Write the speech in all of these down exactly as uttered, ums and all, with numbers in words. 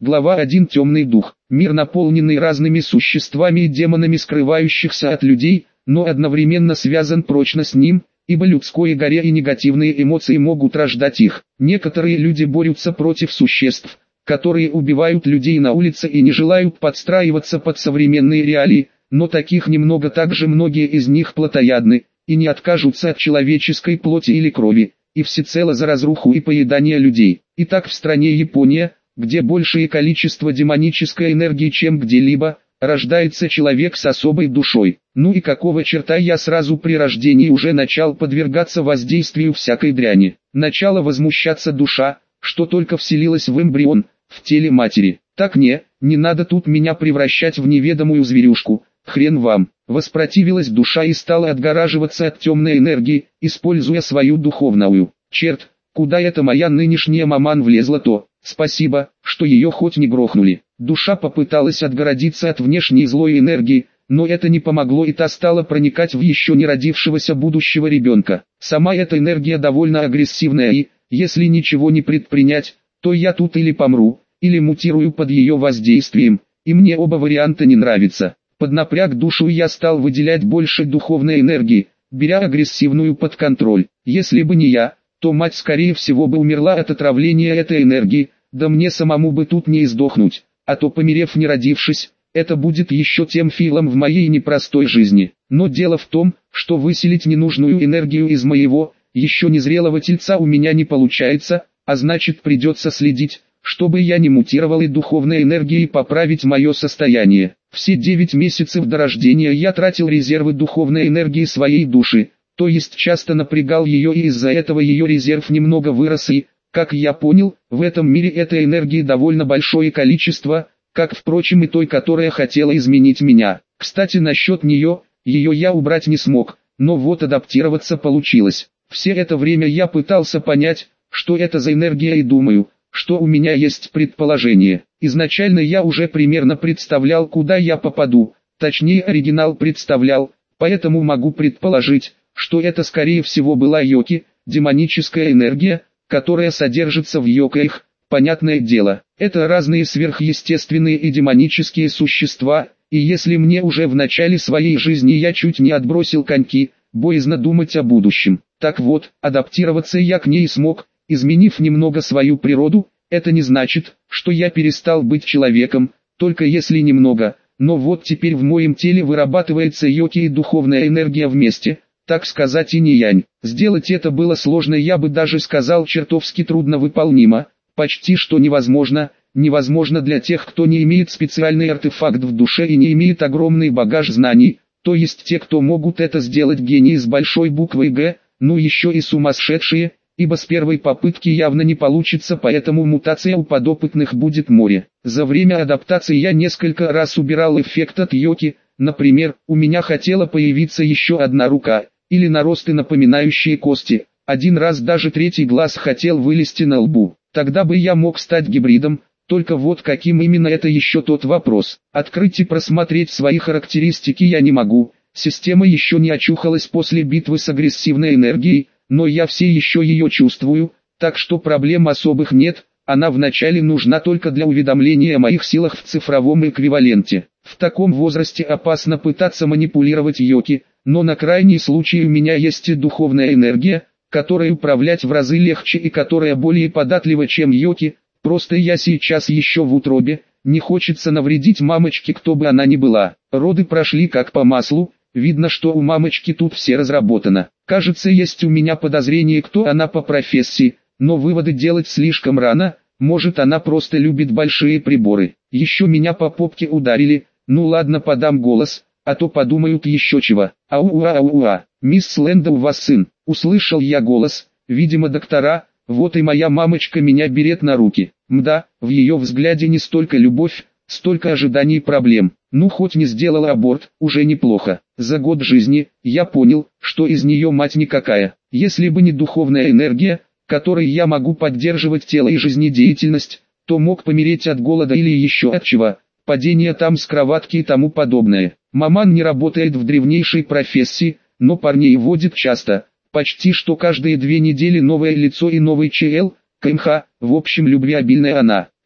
Глава один. Темный дух. Мир, наполненный разными существами и демонами, скрывающихся от людей, но одновременно связан прочно с ним, ибо людское горе и негативные эмоции могут рождать их. Некоторые люди борются против существ, которые убивают людей на улице и не желают подстраиваться под современные реалии, но таких немного. Также многие из них плотоядны, и не откажутся от человеческой плоти или крови, и всецело за разруху и поедание людей. Итак, в стране Япония, где большее количество демонической энергии, чем где-либо, рождается человек с особой душой. Ну и какого черта я сразу при рождении уже начал подвергаться воздействию всякой дряни. Начала возмущаться душа, что только вселилась в эмбрион, в теле матери. Так не, не надо тут меня превращать в неведомую зверюшку, хрен вам. Воспротивилась душа и стала отгораживаться от темной энергии, используя свою духовную. Черт, куда это моя нынешняя маман влезла, то спасибо, что ее хоть не грохнули. Душа попыталась отгородиться от внешней злой энергии, но это не помогло, и та стала проникать в еще не родившегося будущего ребенка. Сама эта энергия довольно агрессивная, и, если ничего не предпринять, то я тут или помру, или мутирую под ее воздействием, и мне оба варианта не нравятся. Поднапряг душу, и я стал выделять больше духовной энергии, беря агрессивную под контроль. Если бы не я, то мать скорее всего бы умерла от отравления этой энергии, да мне самому бы тут не издохнуть, а то, померев не родившись, это будет еще тем филом в моей непростой жизни. Но дело в том, что выселить ненужную энергию из моего, еще незрелого тельца у меня не получается, а значит придется следить, чтобы я не мутировал и духовной энергией поправить мое состояние. Все девять месяцев до рождения я тратил резервы духовной энергии своей души, то есть часто напрягал ее, и из-за этого ее резерв немного вырос, и, как я понял, в этом мире этой энергии довольно большое количество, как впрочем и той, которая хотела изменить меня. Кстати, насчет нее, ее я убрать не смог, но вот адаптироваться получилось. Все это время я пытался понять, что это за энергия, и думаю, что у меня есть предположение. Изначально я уже примерно представлял, куда я попаду, точнее оригинал представлял, поэтому могу предположить, что это скорее всего была йоки, демоническая энергия, которая содержится в йокаях. Понятное дело, это разные сверхъестественные и демонические существа, и если мне уже в начале своей жизни я чуть не отбросил коньки, боязно думать о будущем. Так вот, адаптироваться я к ней смог, изменив немного свою природу. Это не значит, что я перестал быть человеком, только если немного, но вот теперь в моем теле вырабатывается йоки и духовная энергия вместе, так сказать, инь-янь. Сделать это было сложно, я бы даже сказал чертовски трудно выполнимо, почти что невозможно, невозможно для тех, кто не имеет специальный артефакт в душе и не имеет огромный багаж знаний, то есть те, кто могут это сделать, гении с большой буквы «Г», ну еще и сумасшедшие, ибо с первой попытки явно не получится, поэтому мутация у подопытных будет море. За время адаптации я несколько раз убирал эффект от йоки, например, у меня хотела появиться еще одна рука, или наросты, напоминающие кости, один раз даже третий глаз хотел вылезти на лбу. Тогда бы я мог стать гибридом, только вот каким именно, это еще тот вопрос. Открыть и просмотреть свои характеристики я не могу, система еще не очухалась после битвы с агрессивной энергией, но я все еще ее чувствую, так что проблем особых нет, она вначале нужна только для уведомления о моих силах в цифровом эквиваленте. В таком возрасте опасно пытаться манипулировать йоки, но на крайний случай у меня есть и духовная энергия, которой управлять в разы легче и которая более податлива, чем йоки, просто я сейчас еще в утробе, не хочется навредить мамочке, кто бы она ни была. Роды прошли как по маслу, видно, что у мамочки тут все разработано. Кажется, есть у меня подозрение, кто она по профессии, но выводы делать слишком рано, может она просто любит большие приборы. Еще меня по попке ударили, ну ладно, подам голос, а то подумают еще чего. Ау-уа-ау-уа, мисс Сленда, у вас сын. Услышал я голос, видимо доктора, вот и моя мамочка меня берет на руки. Мда, в ее взгляде не столько любовь, столько ожиданий и проблем. Ну хоть не сделала аборт, уже неплохо. За год жизни, я понял, что из нее мать никакая. Если бы не духовная энергия, которой я могу поддерживать тело и жизнедеятельность, то мог помереть от голода или еще от чего, падения там с кроватки и тому подобное. Маман не работает в древнейшей профессии, но парней водит часто. Почти что каждые две недели новое лицо и новый ЧЛ, КМХ, в общем любвеобильная она. К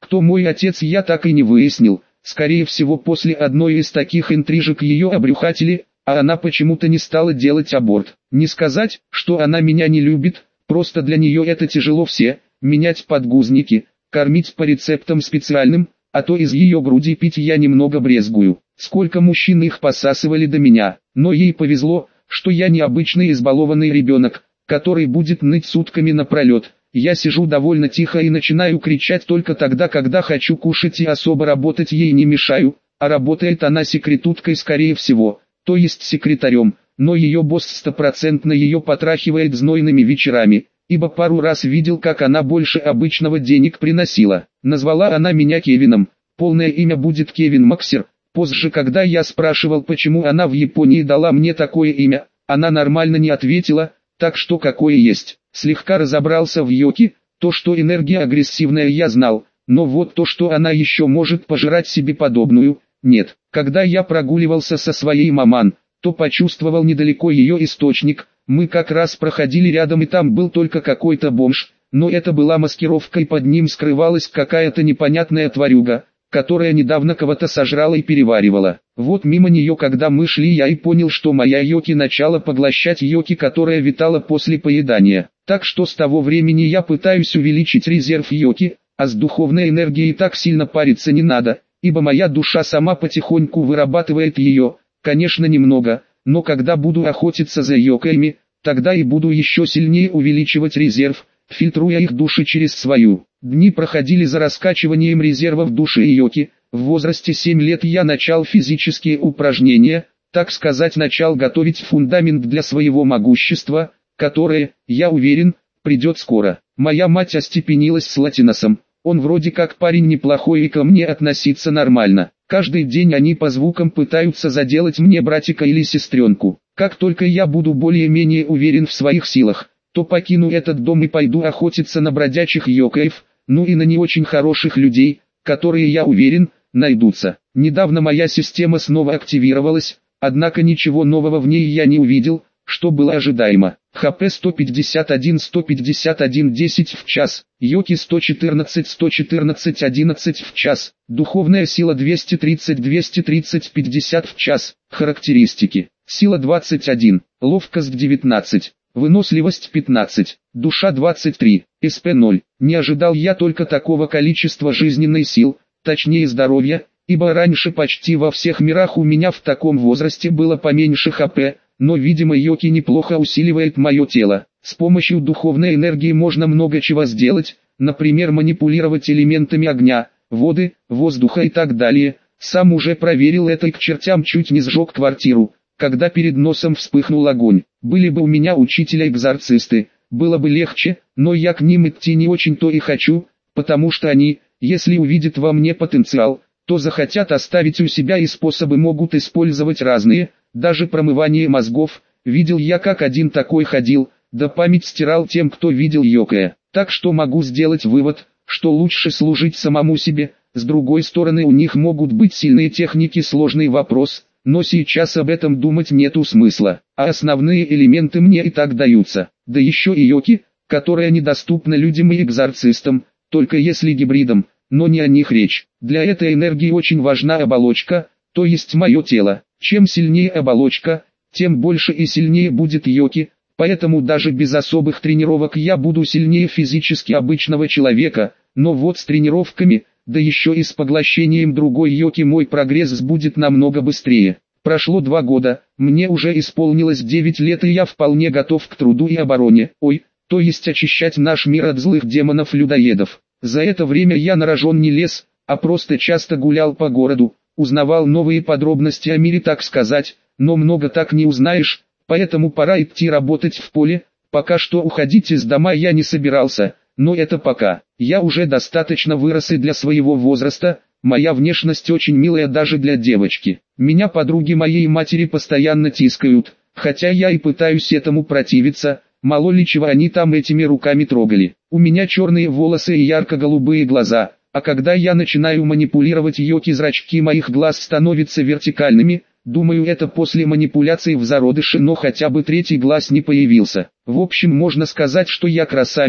Кто мой отец, я так и не выяснил. Скорее всего, после одной из таких интрижек ее обрюхатили, а она почему-то не стала делать аборт. Не сказать, что она меня не любит, просто для нее это тяжело все, менять подгузники, кормить по рецептам специальным, а то из ее груди пить я немного брезгую. Сколько мужчин их посасывали до меня, но ей повезло, что я не обычный избалованный ребенок, который будет ныть сутками напролет. Я сижу довольно тихо и начинаю кричать только тогда, когда хочу кушать, и особо работать ей не мешаю, а работает она секретуткой скорее всего, то есть секретарем, но ее босс стопроцентно ее потрахивает знойными вечерами, ибо пару раз видел, как она больше обычного денег приносила. Назвала она меня Кевином, полное имя будет Кевин Максер. Позже, когда я спрашивал, почему она в Японии дала мне такое имя, она нормально не ответила, так что какое есть. Слегка разобрался в Йоки, то что энергия агрессивная я знал, но вот то что она еще может пожрать себе подобную, нет. Когда я прогуливался со своей маман, то почувствовал недалеко ее источник, мы как раз проходили рядом и там был только какой-то бомж, но это была маскировка и под ним скрывалась какая-то непонятная тварюга, которая недавно кого-то сожрала и переваривала. Вот мимо нее когда мы шли, я и понял, что моя Йоки начала поглощать Йоки, которая витала после поедания. Так что с того времени я пытаюсь увеличить резерв Йоки, а с духовной энергией так сильно париться не надо, ибо моя душа сама потихоньку вырабатывает ее, конечно немного, но когда буду охотиться за Йоками, тогда и буду еще сильнее увеличивать резерв, фильтруя их души через свою. Дни проходили за раскачиванием резервов души и Йоки. В возрасте семь лет я начал физические упражнения, так сказать, начал готовить фундамент для своего могущества, которое, я уверен, придет скоро. Моя мать остепенилась с Латиносом, он вроде как парень неплохой и ко мне относится нормально. Каждый день они по звукам пытаются заделать мне братика или сестренку. Как только я буду более-менее уверен в своих силах, то покину этот дом и пойду охотиться на бродячих йокаев, ну и на не очень хороших людей, которые, я уверен, найдутся. Недавно моя система снова активировалась, однако ничего нового в ней я не увидел, что было ожидаемо. ХП сто пятьдесят один сто пятьдесят один десять в час, Йоки сто четырнадцать сто четырнадцать одиннадцать в час, духовная сила двести тридцать двести тридцать пятьдесят в час, характеристики, сила двадцать один, ловкость девятнадцать. Выносливость пятнадцать, душа двадцать три, СП ноль. Не ожидал я только такого количества жизненной сил, точнее здоровья, ибо раньше почти во всех мирах у меня в таком возрасте было поменьше ХП, но видимо Йоки неплохо усиливает мое тело. С помощью духовной энергии можно много чего сделать, например манипулировать элементами огня, воды, воздуха и так далее. Сам уже проверил это и к чертям чуть не сжег квартиру, когда перед носом вспыхнул огонь. Были бы у меня учителя-экзорцисты, было бы легче, но я к ним идти не очень-то и хочу, потому что они, если увидят во мне потенциал, то захотят оставить у себя и способы могут использовать разные, даже промывание мозгов. Видел я, как один такой ходил, да память стирал тем, кто видел Йокая. Так что могу сделать вывод, что лучше служить самому себе. С другой стороны, у них могут быть сильные техники, сложный вопрос, но сейчас об этом думать нету смысла, а основные элементы мне и так даются. Да еще и Йоки, которая недоступна людям и экзорцистам, только если гибридом, но не о них речь. Для этой энергии очень важна оболочка, то есть мое тело. Чем сильнее оболочка, тем больше и сильнее будет Йоки, поэтому даже без особых тренировок я буду сильнее физически обычного человека, но вот с тренировками, да еще и с поглощением другой Йоки мой прогресс будет намного быстрее. Прошло два года, мне уже исполнилось девять лет и я вполне готов к труду и обороне, ой, то есть очищать наш мир от злых демонов-людоедов. За это время я на рожон не лез, а просто часто гулял по городу, узнавал новые подробности о мире, так сказать, но много так не узнаешь, поэтому пора идти работать в поле. Пока что уходить из дома я не собирался, но это пока. Я уже достаточно вырос и для своего возраста, моя внешность очень милая даже для девочки. Меня подруги моей матери постоянно тискают, хотя я и пытаюсь этому противиться, мало ли чего они там этими руками трогали. У меня черные волосы и ярко-голубые глаза, а когда я начинаю манипулировать Йоки, зрачки моих глаз становятся вертикальными. Думаю, это после манипуляций в зародыше, но хотя бы третий глаз не появился. В общем, можно сказать, что я красавец,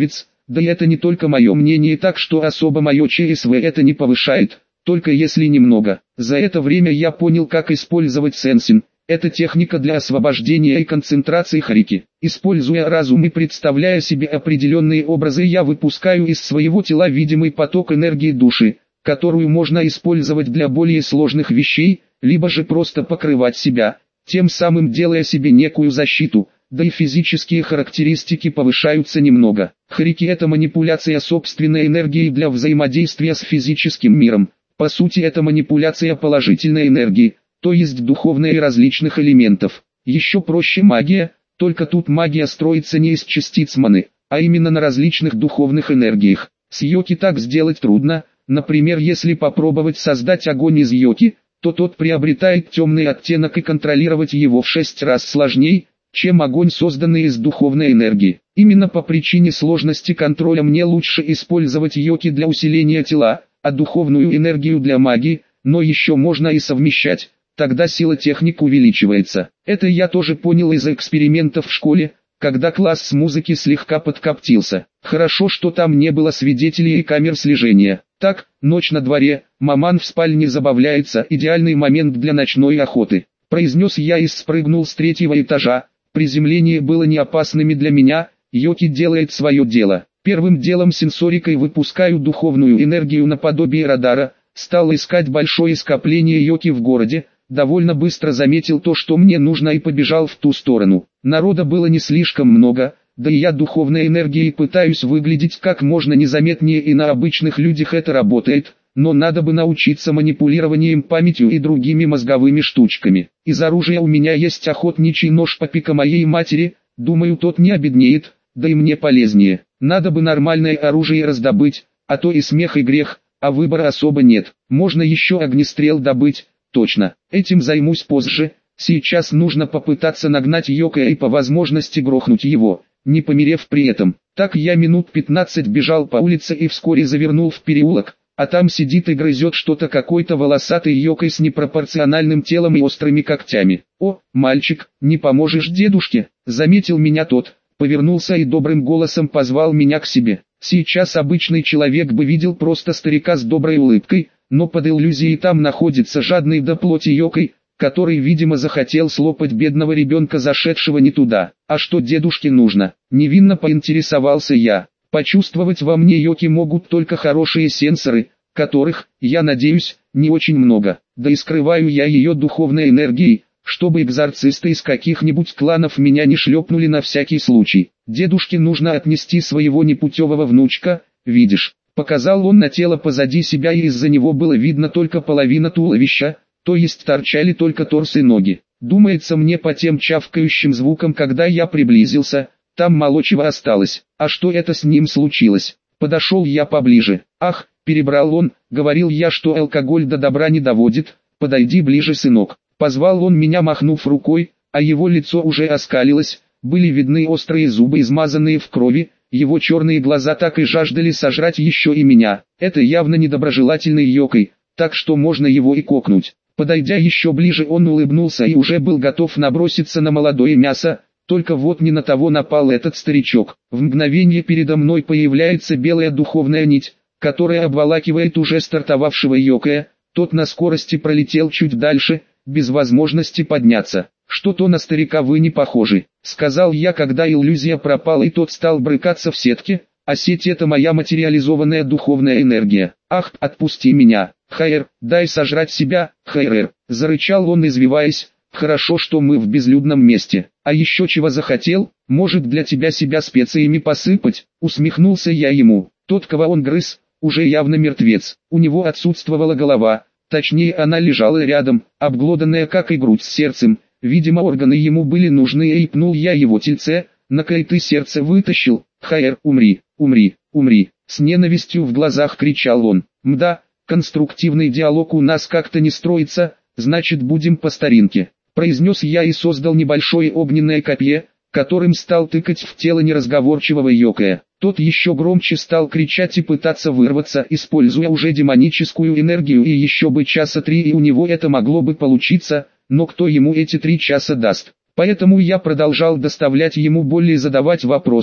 Да и это не только мое мнение, так что особо мое ЧСВ это не повышает, только если немного. За это время я понял, как использовать сенсин. Это техника для освобождения и концентрации харики. Используя разум и представляя себе определенные образы, я выпускаю из своего тела видимый поток энергии души, которую можно использовать для более сложных вещей, либо же просто покрывать себя, тем самым делая себе некую защиту, да и физические характеристики повышаются немного. Харики – это манипуляция собственной энергией для взаимодействия с физическим миром. По сути, это манипуляция положительной энергии, то есть духовной и различных элементов. Еще проще магия, только тут магия строится не из частиц маны, а именно на различных духовных энергиях. С йоки так сделать трудно, например, если попробовать создать огонь из йоки, то тот приобретает темный оттенок и контролировать его в шесть раз сложнее, чем огонь, созданный из духовной энергии. Именно по причине сложности контроля мне лучше использовать йоки для усиления тела, а духовную энергию для магии, но еще можно и совмещать. Тогда сила техник увеличивается. Это я тоже понял из экспериментов в школе, когда класс музыки слегка подкоптился. Хорошо, что там не было свидетелей и камер слежения. Так, ночь на дворе, маман в спальне забавляется, идеальный момент для ночной охоты. Произнес я и спрыгнул с третьего этажа. Приземление было не опасными для меня, йоки делает свое дело. Первым делом сенсорикой выпускаю духовную энергию наподобие радара, стал искать большое скопление йоки в городе, довольно быстро заметил то, что мне нужно, и побежал в ту сторону. Народа было не слишком много, да и я духовной энергией пытаюсь выглядеть как можно незаметнее, и на обычных людях это работает, но надо бы научиться манипулированием памятью и другими мозговыми штучками. Из оружия у меня есть охотничий нож по пика моей матери, думаю, тот не обеднеет, да и мне полезнее. Надо бы нормальное оружие раздобыть, а то и смех и грех, а выбора особо нет. Можно еще огнестрел добыть. Точно, этим займусь позже, сейчас нужно попытаться нагнать Йокая и по возможности грохнуть его, не померев при этом. Так я минут пятнадцать бежал по улице и вскоре завернул в переулок, а там сидит и грызет что-то какой-то волосатый Йокай с непропорциональным телом и острыми когтями. «О, мальчик, не поможешь дедушке?» Заметил меня тот, повернулся и добрым голосом позвал меня к себе. Сейчас обычный человек бы видел просто старика с доброй улыбкой, но под иллюзией там находится жадный до плоти Йокай, который, видимо, захотел слопать бедного ребенка, зашедшего не туда. А что дедушке нужно? Невинно поинтересовался я. Почувствовать во мне йоки могут только хорошие сенсоры, которых, я надеюсь, не очень много. Да и скрываю я ее духовной энергией, чтобы экзорцисты из каких-нибудь кланов меня не шлепнули на всякий случай. Дедушке нужно отнести своего непутевого внучка, видишь. Показал он на тело позади себя, и из-за него было видно только половина туловища, то есть торчали только торс и ноги. Думается мне по тем чавкающим звукам, когда я приблизился, там мало чего осталось. А что это с ним случилось? Подошел я поближе. Ах, перебрал он, говорил я, что алкоголь до добра не доводит, подойди ближе, сынок. Позвал он меня, махнув рукой, а его лицо уже оскалилось, были видны острые зубы, измазанные в крови. Его черные глаза так и жаждали сожрать еще и меня. Это явно недоброжелательный Йокай, так что можно его и кокнуть. Подойдя еще ближе, он улыбнулся и уже был готов наброситься на молодое мясо, только вот не на того напал этот старичок. В мгновение передо мной появляется белая духовная нить, которая обволакивает уже стартовавшего Йокая. Тот на скорости пролетел чуть дальше, без возможности подняться. «Что-то на старика вы не похожи», — сказал я, когда иллюзия пропала и тот стал брыкаться в сетке, а сеть — это моя материализованная духовная энергия. «Ах, отпусти меня, Хайр, дай сожрать себя, Хайрер», — зарычал он, извиваясь. «Хорошо, что мы в безлюдном месте. А еще чего захотел? Может, для тебя себя специями посыпать?» Усмехнулся я ему. Тот, кого он грыз, уже явно мертвец. У него отсутствовала голова, точнее она лежала рядом, обглоданная как и грудь с сердцем. Видимо, органы ему были нужны, и пнул я его тельце, на-ка и ты сердце вытащил. «Хайр, умри, умри, умри!» С ненавистью в глазах кричал он. «Мда, конструктивный диалог у нас как-то не строится, значит будем по старинке», произнес я и создал небольшое огненное копье, которым стал тыкать в тело неразговорчивого Йокая. Тот еще громче стал кричать и пытаться вырваться, используя уже демоническую энергию, и еще бы часа три и у него это могло бы получиться. Но кто ему эти три часа даст? Поэтому я продолжал доставлять ему боль и задавать вопросы,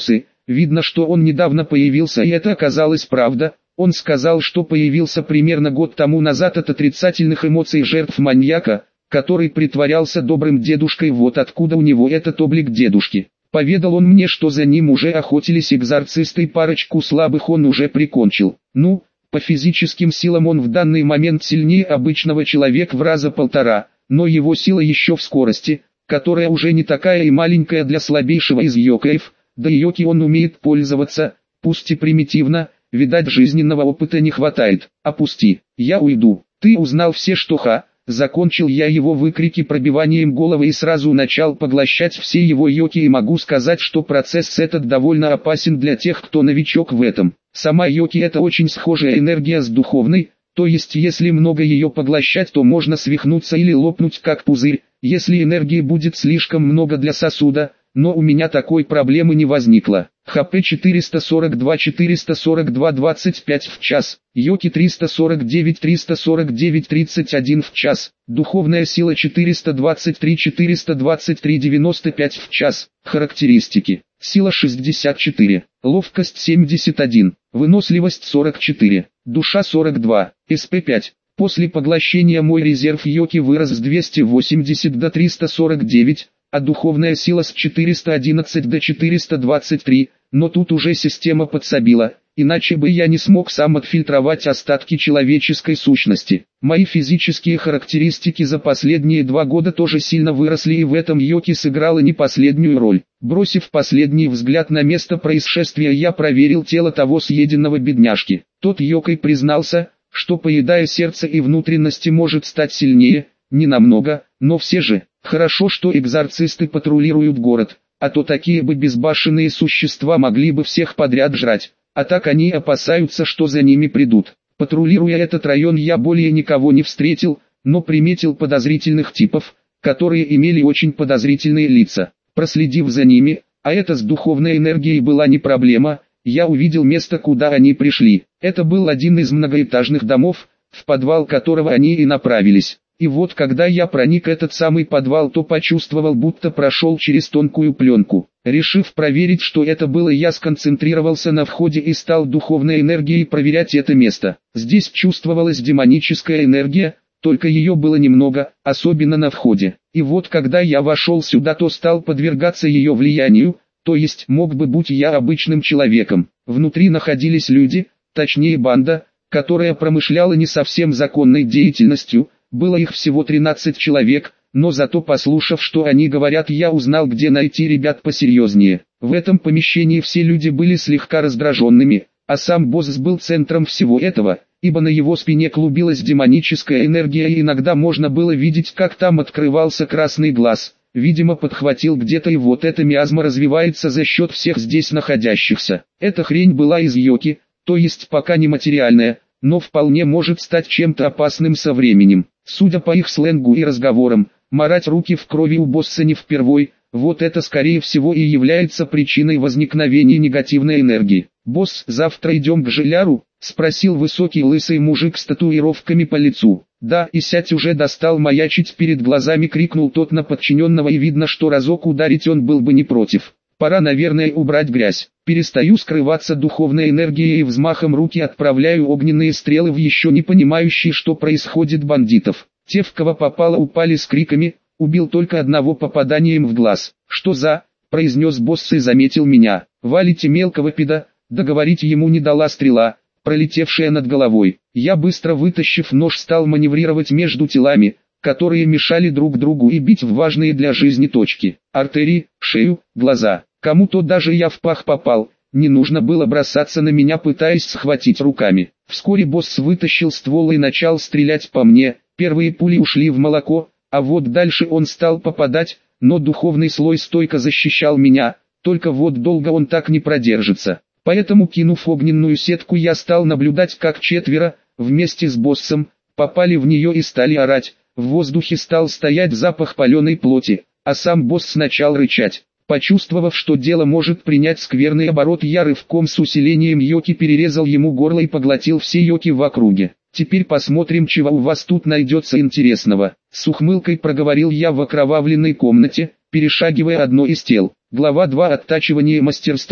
видно, что он недавно появился, и это оказалось правда. Он сказал, что появился примерно год тому назад от отрицательных эмоций жертв маньяка, который притворялся добрым дедушкой, вот откуда у него этот облик дедушки. Поведал он мне, что за ним уже охотились экзорцисты и парочку слабых он уже прикончил. Ну, по физическим силам он в данный момент сильнее обычного человека в раза полтора, но его сила еще в скорости, которая уже не такая и маленькая для слабейшего из йокаев, да и йоки он умеет пользоваться, пусть и примитивно, видать жизненного опыта не хватает. Опусти, я уйду, ты узнал все, что ха. Закончил я его выкрики пробиванием головы и сразу начал поглощать все его йоки, и могу сказать, что процесс этот довольно опасен для тех, кто новичок в этом. Сама йоки — это очень схожая энергия с духовной, то есть если много ее поглощать, то можно свихнуться или лопнуть как пузырь, если энергии будет слишком много для сосуда, но у меня такой проблемы не возникло. ХП четыреста сорок два четыреста сорок два двадцать пять в час, йоки триста сорок девять триста сорок девять тридцать один в час, духовная сила четыреста двадцать три четыреста двадцать три девяносто пять в час. Характеристики: сила шестьдесят четыре, ловкость семьдесят один, выносливость сорок четыре, душа сорок два, СП пять. После поглощения мой резерв йоки вырос с двухсот восьмидесяти до трёхсот сорока девяти, а духовная сила с четырёхсот одиннадцати до четырёхсот двадцати трёх, но тут уже система подсобила, иначе бы я не смог сам отфильтровать остатки человеческой сущности. Мои физические характеристики за последние два года тоже сильно выросли, и в этом йоки сыграла не последнюю роль. Бросив последний взгляд на место происшествия, я проверил тело того съеденного бедняжки. Тот йокой признался, что поедая сердце и внутренности может стать сильнее, не намного, но все же. Хорошо, что экзорцисты патрулируют город, а то такие бы безбашенные существа могли бы всех подряд жрать, а так они опасаются, что за ними придут. Патрулируя этот район, я более никого не встретил, но приметил подозрительных типов, которые имели очень подозрительные лица. Проследив за ними, а это с духовной энергией была не проблема, я увидел место, куда они пришли. Это был один из многоэтажных домов, в подвал которого они и направились. И вот когда я проник в этот самый подвал, то почувствовал, будто прошел через тонкую пленку. Решив проверить, что это было, я сконцентрировался на входе и стал духовной энергией проверять это место. Здесь чувствовалась демоническая энергия, только ее было немного, особенно на входе. И вот когда я вошел сюда, то стал подвергаться ее влиянию, то есть мог бы быть я обычным человеком. Внутри находились люди, точнее банда, которая промышляла не совсем законной деятельностью. Было их всего тринадцать человек, но зато послушав, что они говорят, я узнал, где найти ребят посерьезнее. В этом помещении все люди были слегка раздраженными, а сам босс был центром всего этого, ибо на его спине клубилась демоническая энергия, и иногда можно было видеть, как там открывался красный глаз. Видимо, подхватил где-то, и вот эта миазма развивается за счет всех здесь находящихся. Эта хрень была из йоки, то есть пока не материальная, но вполне может стать чем-то опасным со временем. Судя по их сленгу и разговорам, марать руки в крови у босса не впервой, вот это скорее всего и является причиной возникновения негативной энергии. «Босс, завтра идем к Жиляру?» — спросил высокий лысый мужик с татуировками по лицу. «Да, и сядь уже достал маячить перед глазами», — крикнул тот на подчиненного, и видно, что разок ударить он был бы не против. «Пора, наверное, убрать грязь». Перестаю скрываться духовной энергией и взмахом руки отправляю огненные стрелы в еще не понимающие, что происходит, бандитов. Те, в кого попало, упали с криками, убил только одного попаданием в глаз. «Что за?» — произнес босс и заметил меня. «Валите мелкого пида», — договорить ему не дала стрела, пролетевшая над головой. Я, быстро вытащив нож, стал маневрировать между телами, которые мешали друг другу, и бить в важные для жизни точки. Артерии, шею, глаза. Кому-то даже я в пах попал, не нужно было бросаться на меня, пытаясь схватить руками. Вскоре босс вытащил ствол и начал стрелять по мне, первые пули ушли в молоко, а вот дальше он стал попадать, но духовный слой стойко защищал меня, только вот долго он так не продержится. Поэтому, кинув огненную сетку, я стал наблюдать, как четверо, вместе с боссом, попали в нее и стали орать. В воздухе стал стоять запах паленой плоти, а сам босс начал рычать. Почувствовав, что дело может принять скверный оборот, я рывком с усилением йоки перерезал ему горло и поглотил все йоки в округе. «Теперь посмотрим, чего у вас тут найдется интересного», — с ухмылкой проговорил я в окровавленной комнате, перешагивая одно из тел. Глава два. Оттачивание мастерства.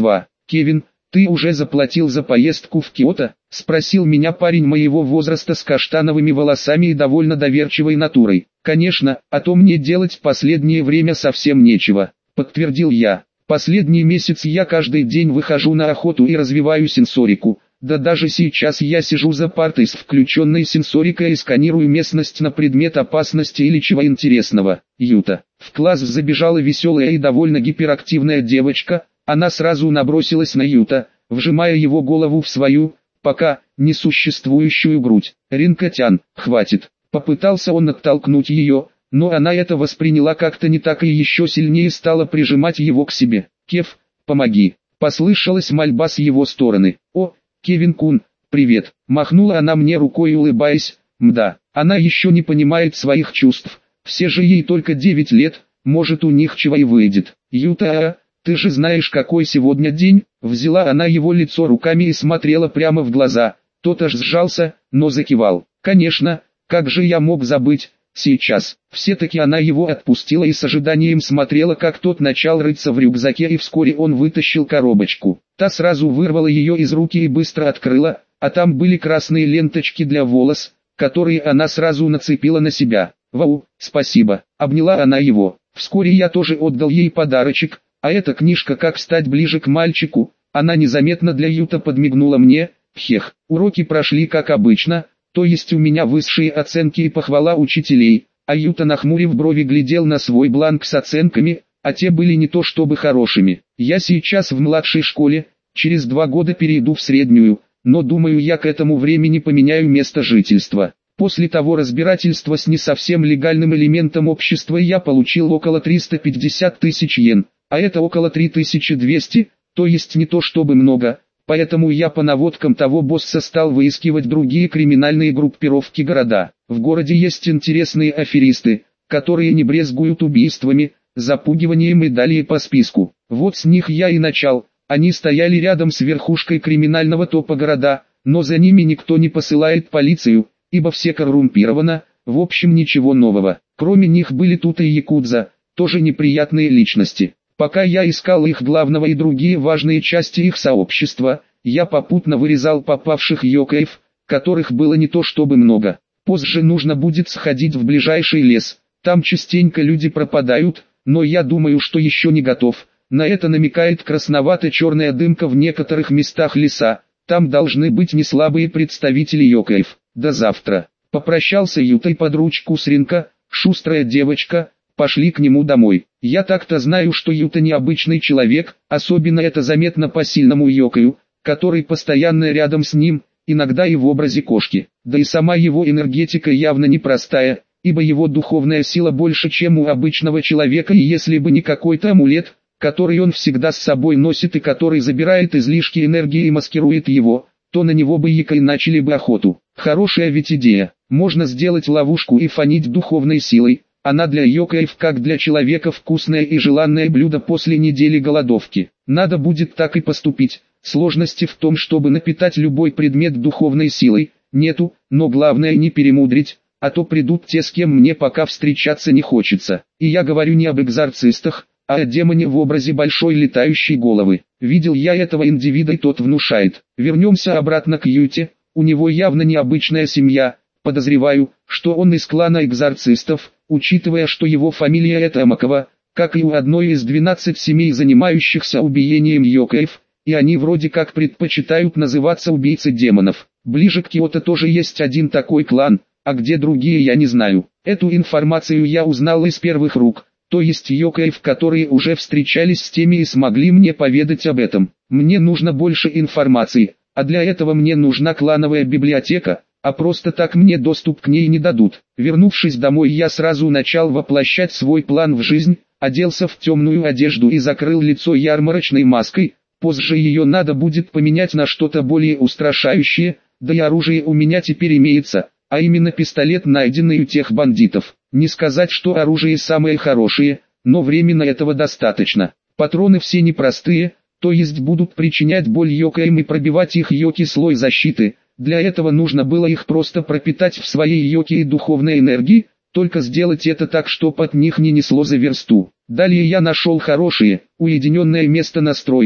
«Кевин, ты уже заплатил за поездку в Киото?» — спросил меня парень моего возраста с каштановыми волосами и довольно доверчивой натурой. «Конечно, а то мне делать в последнее время совсем нечего», — подтвердил я. «Последний месяц я каждый день выхожу на охоту и развиваю сенсорику. Да даже сейчас я сижу за партой с включенной сенсорикой и сканирую местность на предмет опасности или чего интересного». Юта. В класс забежала веселая и довольно гиперактивная девочка. Она сразу набросилась на Юта, вжимая его голову в свою, пока, несуществующую грудь. «Ринкотян, хватит!» Попытался он оттолкнуть ее, но она это восприняла как-то не так и еще сильнее стала прижимать его к себе. «Кев, помоги!» Послышалась мольба с его стороны. «О, Кевин-кун, привет!» Махнула она мне рукой, улыбаясь. Мда, она еще не понимает своих чувств. Все же ей только девять лет, может у них чего и выйдет. «Юта, ты же знаешь, какой сегодня день?» Взяла она его лицо руками и смотрела прямо в глаза. Тот аж сжался, но закивал. «Конечно, как же я мог забыть?» Сейчас. Все-таки она его отпустила и с ожиданием смотрела, как тот начал рыться в рюкзаке, и вскоре он вытащил коробочку. Та сразу вырвала ее из руки и быстро открыла, а там были красные ленточки для волос, которые она сразу нацепила на себя. «Вау, спасибо», — обняла она его. Вскоре я тоже отдал ей подарочек, а эта книжка «Как стать ближе к мальчику». Она незаметно для Юта подмигнула мне. Хех, уроки прошли как обычно. То есть у меня высшие оценки и похвала учителей, а Юта, нахмурив брови, глядел на свой бланк с оценками, а те были не то чтобы хорошими. Я сейчас в младшей школе, через два года перейду в среднюю, но думаю, я к этому времени поменяю место жительства. После того разбирательства с не совсем легальным элементом общества я получил около триста пятьдесят тысяч йен, а это около три тысячи двести, то есть не то чтобы много. Поэтому я по наводкам того босса стал выискивать другие криминальные группировки города. В городе есть интересные аферисты, которые не брезгуют убийствами, запугиванием и далее по списку. Вот с них я и начал. Они стояли рядом с верхушкой криминального топа города, но за ними никто не посылает полицию, ибо все коррумпировано. В общем, ничего нового. Кроме них были тут и якудза, тоже неприятные личности. Пока я искал их главного и другие важные части их сообщества, я попутно вырезал попавших йокаев, которых было не то чтобы много. Позже нужно будет сходить в ближайший лес, там частенько люди пропадают, но я думаю, что еще не готов. На это намекает красновато-черная дымка в некоторых местах леса, там должны быть неслабые представители йокаев. До завтра. Попрощался Ютой под ручку с Ринка, шустрая девочка. Пошли к нему домой. Я так-то знаю, что Юта необычный человек, особенно это заметно по сильному йокаю, который постоянно рядом с ним, иногда и в образе кошки. Да и сама его энергетика явно непростая, ибо его духовная сила больше, чем у обычного человека, и если бы не какой-то амулет, который он всегда с собой носит и который забирает излишки энергии и маскирует его, то на него бы якой начали бы охоту. Хорошая ведь идея. Можно сделать ловушку и фанить духовной силой. Она для йокаев как для человека вкусное и желанное блюдо после недели голодовки. Надо будет так и поступить. Сложности в том, чтобы напитать любой предмет духовной силой, нету, но главное не перемудрить, а то придут те, с кем мне пока встречаться не хочется. И я говорю не об экзорцистах, а о демоне в образе большой летающей головы. Видел я этого индивида, и тот внушает. Вернемся обратно к Юте, у него явно необычная семья. Подозреваю, что он из клана экзорцистов, учитывая, что его фамилия это Амакова, как и у одной из двенадцати семей, занимающихся убиением йокаев, и они вроде как предпочитают называться убийцы демонов. Ближе к Киото тоже есть один такой клан, а где другие я не знаю. Эту информацию я узнал из первых рук, то есть йокаев, которые уже встречались с теми и смогли мне поведать об этом. Мне нужно больше информации, а для этого мне нужна клановая библиотека. А просто так мне доступ к ней не дадут. Вернувшись домой, я сразу начал воплощать свой план в жизнь, оделся в темную одежду и закрыл лицо ярмарочной маской. Позже ее надо будет поменять на что-то более устрашающее, да и оружие у меня теперь имеется, а именно пистолет, найденный у тех бандитов. Не сказать, что оружие самое хорошее, но временно этого достаточно. Патроны все непростые, то есть будут причинять боль йокаям и пробивать их йоки слой защиты. Для этого нужно было их просто пропитать в своей йоки и духовной энергии, только сделать это так, чтоб от них не несло за версту. Далее я нашел хорошее, уединенное место на стройке,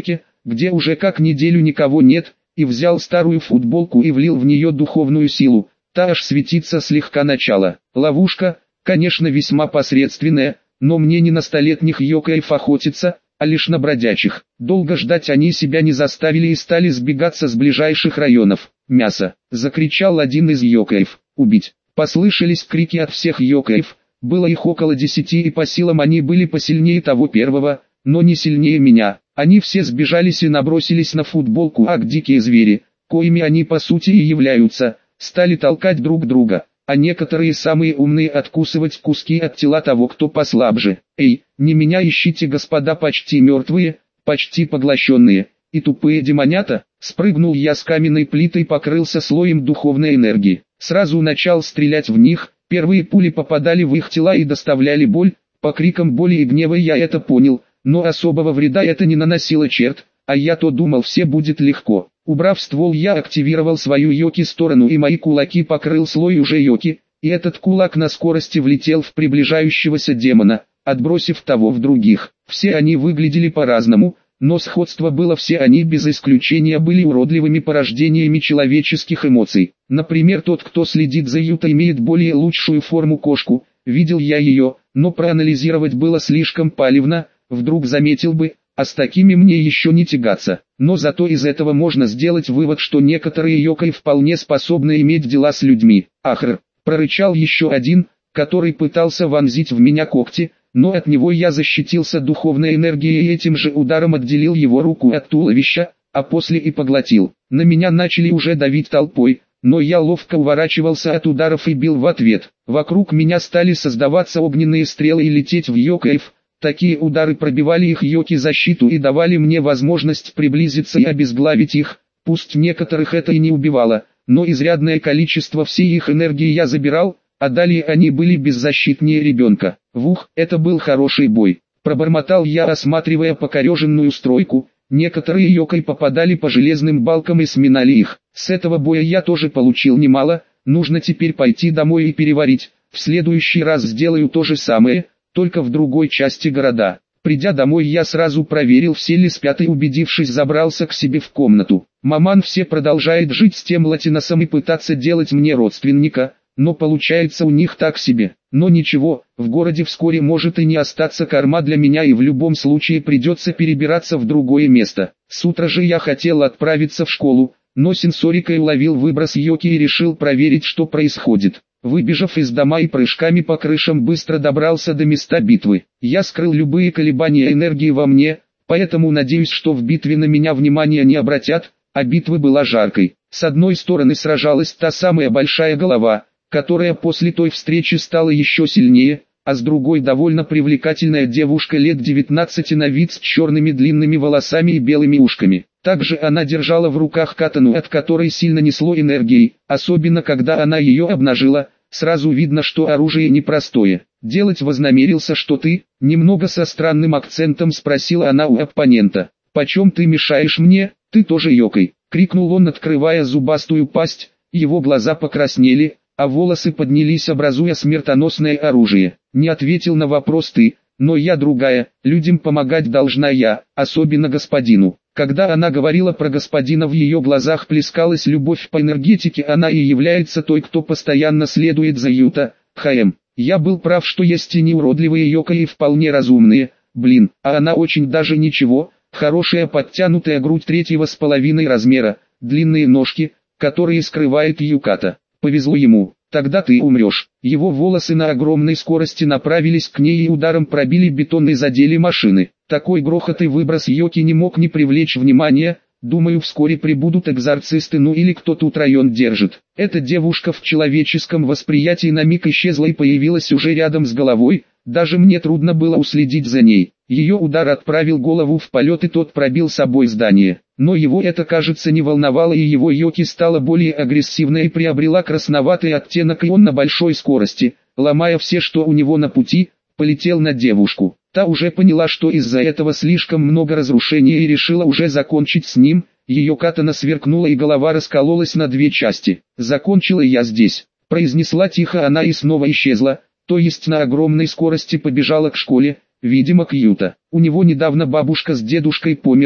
где уже как неделю никого нет, и взял старую футболку и влил в нее духовную силу, та аж светится слегка начала. Ловушка, конечно, весьма посредственная, но мне не на столетних йокаев охотиться, а лишь на бродячих. Долго ждать они себя не заставили и стали сбегаться с ближайших районов. «Мясо!» — закричал один из йокаев. «Убить!» Послышались крики от всех йокаев, было их около десяти и по силам они были посильнее того первого, но не сильнее меня. Они все сбежались и набросились на футболку, а дикие звери, коими они по сути и являются, стали толкать друг друга, а некоторые самые умные откусывать куски от тела того, кто послабже. «Эй, не меня ищите, господа, почти мертвые, почти поглощенные, и тупые демонята!» Спрыгнул я с каменной плиты и покрылся слоем духовной энергии. Сразу начал стрелять в них, первые пули попадали в их тела и доставляли боль, по крикам боли и гнева я это понял, но особого вреда это не наносило черт, а я-то думал все будет легко. Убрав ствол, я активировал свою йоки-сторону и мои кулаки покрыл слой уже йоки, и этот кулак на скорости влетел в приближающегося демона, отбросив того в других. Все они выглядели по-разному, но сходство было, все они без исключения были уродливыми порождениями человеческих эмоций. Например, тот, кто следит за Юта, имеет более лучшую форму кошку, видел я ее, но проанализировать было слишком палевно, вдруг заметил бы, а с такими мне еще не тягаться. Но зато из этого можно сделать вывод, что некоторые йокаи вполне способны иметь дела с людьми. «Ахр!» — прорычал еще один, который пытался вонзить в меня когти, но от него я защитился духовной энергией и этим же ударом отделил его руку от туловища, а после и поглотил. На меня начали уже давить толпой, но я ловко уворачивался от ударов и бил в ответ. Вокруг меня стали создаваться огненные стрелы и лететь в йокаев. Такие удары пробивали их йоки-защиту и давали мне возможность приблизиться и обезглавить их. Пусть некоторых это и не убивало, но изрядное количество всей их энергии я забирал, а далее они были беззащитнее ребенка. Вух, это был хороший бой. Пробормотал я, осматривая покореженную стройку. Некоторые йокай попадали по железным балкам и сминали их. С этого боя я тоже получил немало, нужно теперь пойти домой и переварить. В следующий раз сделаю то же самое, только в другой части города. Придя домой, я сразу проверил, все ли спят, и убедившись, забрался к себе в комнату. Маман все продолжает жить с тем латиносом и пытаться делать мне родственника, но получается у них так себе. Но ничего, в городе вскоре может и не остаться корма для меня, и в любом случае придется перебираться в другое место. С утра же я хотел отправиться в школу, но сенсорикой уловил выброс йоки и решил проверить, что происходит. Выбежав из дома и прыжками по крышам быстро добрался до места битвы. Я скрыл любые колебания энергии во мне, поэтому надеюсь, что в битве на меня внимания не обратят, а битва была жаркой. С одной стороны сражалась та самая большая голова, которая после той встречи стала еще сильнее, а с другой довольно привлекательная девушка лет девятнадцати на вид с черными длинными волосами и белыми ушками. Также она держала в руках катану, от которой сильно несло энергией, особенно когда она ее обнажила, сразу видно, что оружие непростое. «Делать вознамерился, что ты?» — немного со странным акцентом спросила она у оппонента. «Почем ты мешаешь мне? Ты тоже йокай!» — крикнул он, открывая зубастую пасть, его глаза покраснели, а волосы поднялись, образуя смертоносное оружие. «Не ответил на вопрос ты, но я другая, людям помогать должна я, особенно господину». Когда она говорила про господина, в ее глазах плескалась любовь по энергетике, она и является той, кто постоянно следует за Юта. ХМ. Я был прав, что есть и неуродливые йокаи, и вполне разумные, блин, а она очень даже ничего, хорошая подтянутая грудь третьего с половиной размера, длинные ножки, которые скрывают Юката. Повезло ему. Тогда ты умрешь. Его волосы на огромной скорости направились к ней и ударом пробили бетон и задели машины. Такой грохот и выброс йоки не мог не привлечь внимания. Думаю, вскоре прибудут экзорцисты, ну или кто тут район держит. Эта девушка в человеческом восприятии на миг исчезла и появилась уже рядом с головой. Даже мне трудно было уследить за ней. Ее удар отправил голову в полет, и тот пробил собой здание. Но его это, кажется, не волновало, и его йоки стала более агрессивной и приобрела красноватый оттенок, и он на большой скорости, ломая все, что у него на пути, полетел на девушку. Та уже поняла, что из-за этого слишком много разрушений, и решила уже закончить с ним. Ее катана сверкнула, и голова раскололась на две части. «Закончила я здесь», — произнесла тихо она и снова исчезла, то есть на огромной скорости побежала к школе, видимо к Юта. У него недавно бабушка с дедушкой померли.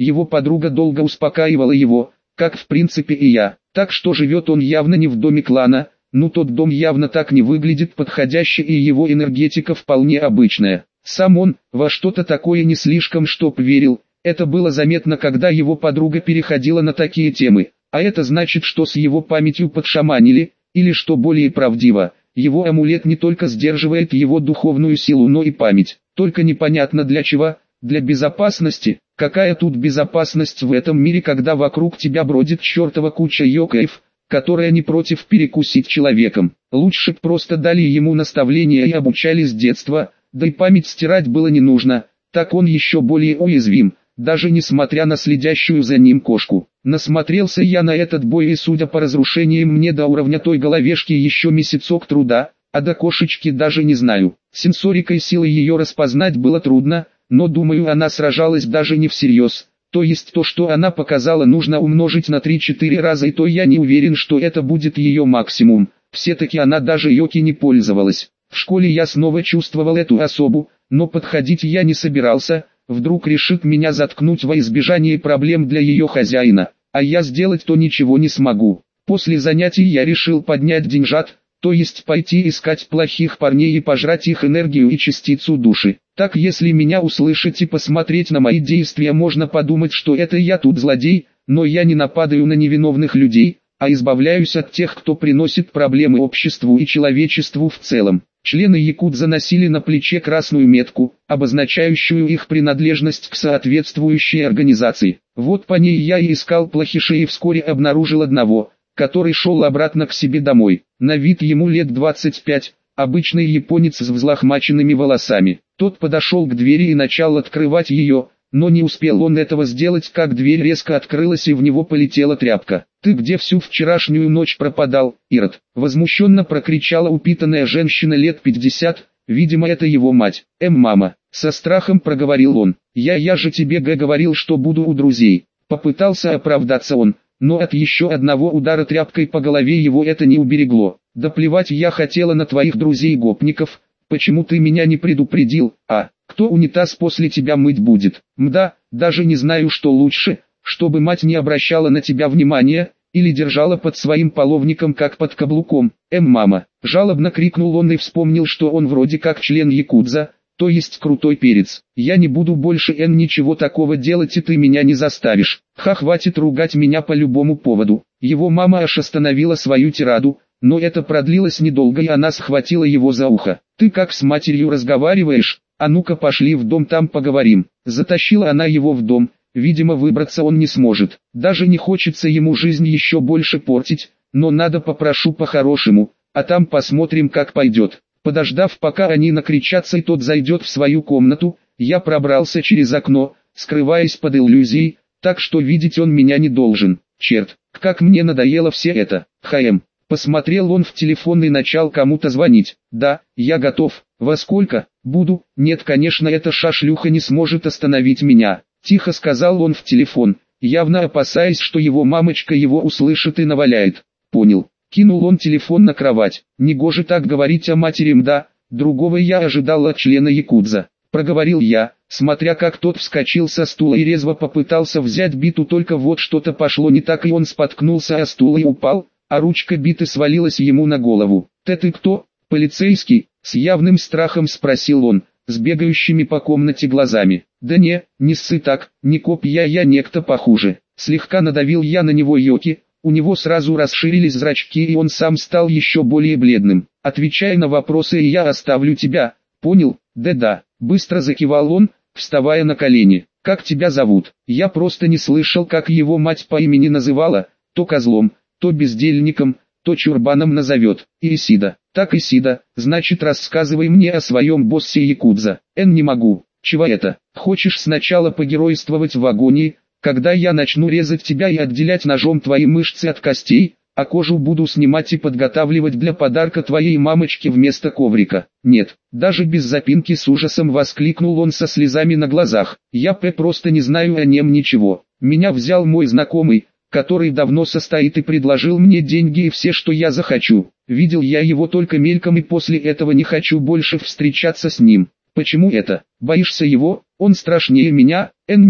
Его подруга долго успокаивала его, как в принципе и я. Так что живет он явно не в доме клана, ну тот дом явно так не выглядит подходяще и его энергетика вполне обычная. Сам он во что-то такое не слишком чтоб верил, это было заметно, когда его подруга переходила на такие темы. А это значит, что с его памятью подшаманили, или что более правдиво, его амулет не только сдерживает его духовную силу, но и память. Только непонятно для чего, для безопасности. Какая тут безопасность в этом мире, когда вокруг тебя бродит чертова куча йокаев, которая не против перекусить человеком. Лучше б просто дали ему наставления и обучали с детства, да и память стирать было не нужно, так он еще более уязвим, даже несмотря на следящую за ним кошку. Насмотрелся я на этот бой и судя по разрушениям мне до уровня той головешки еще месяцок труда, а до кошечки даже не знаю. Сенсорикой силы ее распознать было трудно, но думаю она сражалась даже не всерьез. То есть то, что она показала, нужно умножить на три-четыре раза, и то я не уверен, что это будет ее максимум. Все-таки она даже йоки не пользовалась. В школе я снова чувствовал эту особу, но подходить я не собирался. Вдруг решит меня заткнуть во избежание проблем для ее хозяина, а я сделать то ничего не смогу. После занятий я решил поднять деньжат, то есть пойти искать плохих парней и пожрать их энергию и частицу души. Так если меня услышать и посмотреть на мои действия, можно подумать, что это я тут злодей, но я не нападаю на невиновных людей, а избавляюсь от тех, кто приносит проблемы обществу и человечеству в целом. Члены якудза носили на плече красную метку, обозначающую их принадлежность к соответствующей организации. Вот по ней я и искал плохишей и вскоре обнаружил одного, который шел обратно к себе домой. На вид ему лет двадцать пять, обычный японец с взлохмаченными волосами. Тот подошел к двери и начал открывать ее, но не успел он этого сделать, как дверь резко открылась и в него полетела тряпка. «Ты где всю вчерашнюю ночь пропадал, Ирод?» Возмущенно прокричала упитанная женщина лет пятьдесят, видимо это его мать. «Эм, мама», со страхом проговорил он, «я я же тебе г говорил, что буду у друзей». Попытался оправдаться он, но от еще одного удара тряпкой по голове его это не уберегло. «Да плевать я хотела на твоих друзей-гопников, почему ты меня не предупредил, а? Кто унитаз после тебя мыть будет? Мда, даже не знаю, что лучше, чтобы мать не обращала на тебя внимания, или держала под своим половником как под каблуком». «Эм, мама», жалобно крикнул он и вспомнил, что он вроде как член якудза, то есть крутой перец. «Я не буду больше эн ничего такого делать, и ты меня не заставишь. Ха, хватит ругать меня по любому поводу». Его мама аж остановила свою тираду, но это продлилось недолго и она схватила его за ухо. «Ты как с матерью разговариваешь? А ну-ка пошли в дом, там поговорим». Затащила она его в дом, видимо выбраться он не сможет. Даже не хочется ему жизнь еще больше портить, но надо попрошу по-хорошему, а там посмотрим как пойдет. Подождав пока они накричатся и тот зайдет в свою комнату, я пробрался через окно, скрываясь под иллюзией, так что видеть он меня не должен. Черт, как мне надоело все это. Хм. Посмотрел он в телефон и начал кому-то звонить. «Да, я готов. Во сколько? Буду». «Нет, конечно, эта шашлюха не сможет остановить меня», — тихо сказал он в телефон, явно опасаясь, что его мамочка его услышит и наваляет. «Понял». Кинул он телефон на кровать. «Негоже так говорить о матери, мда, другого я ожидал от члена якудза», — проговорил я, смотря как тот вскочил со стула и резво попытался взять биту, только вот что-то пошло не так и он споткнулся о стул и упал, а ручка биты свалилась ему на голову. «Ты ты кто, полицейский?» — с явным страхом спросил он, с бегающими по комнате глазами. «Да не, не ссы так, не коп я, я некто похуже». Слегка надавил я на него йоки, у него сразу расширились зрачки и он сам стал еще более бледным. «Отвечай на вопросы и я оставлю тебя, понял?» «Да-да», быстро закивал он, вставая на колени. «Как тебя зовут?» Я просто не слышал, как его мать по имени называла, то козлом, то бездельником, то чурбаном назовет. «Исида». «Так, Исида, значит рассказывай мне о своем боссе якудза». «Эн, не могу». «Чего это? Хочешь сначала погеройствовать в агонии, когда я начну резать тебя и отделять ножом твои мышцы от костей, а кожу буду снимать и подготавливать для подарка твоей мамочке вместо коврика?» «Нет». Даже без запинки с ужасом воскликнул он со слезами на глазах. «Я п просто не знаю о нем ничего. Меня взял мой знакомый, который давно состоит и предложил мне деньги и все, что я захочу. Видел я его только мельком и после этого не хочу больше встречаться с ним». «Почему это? Боишься его? Он страшнее меня?» «Эн, нет,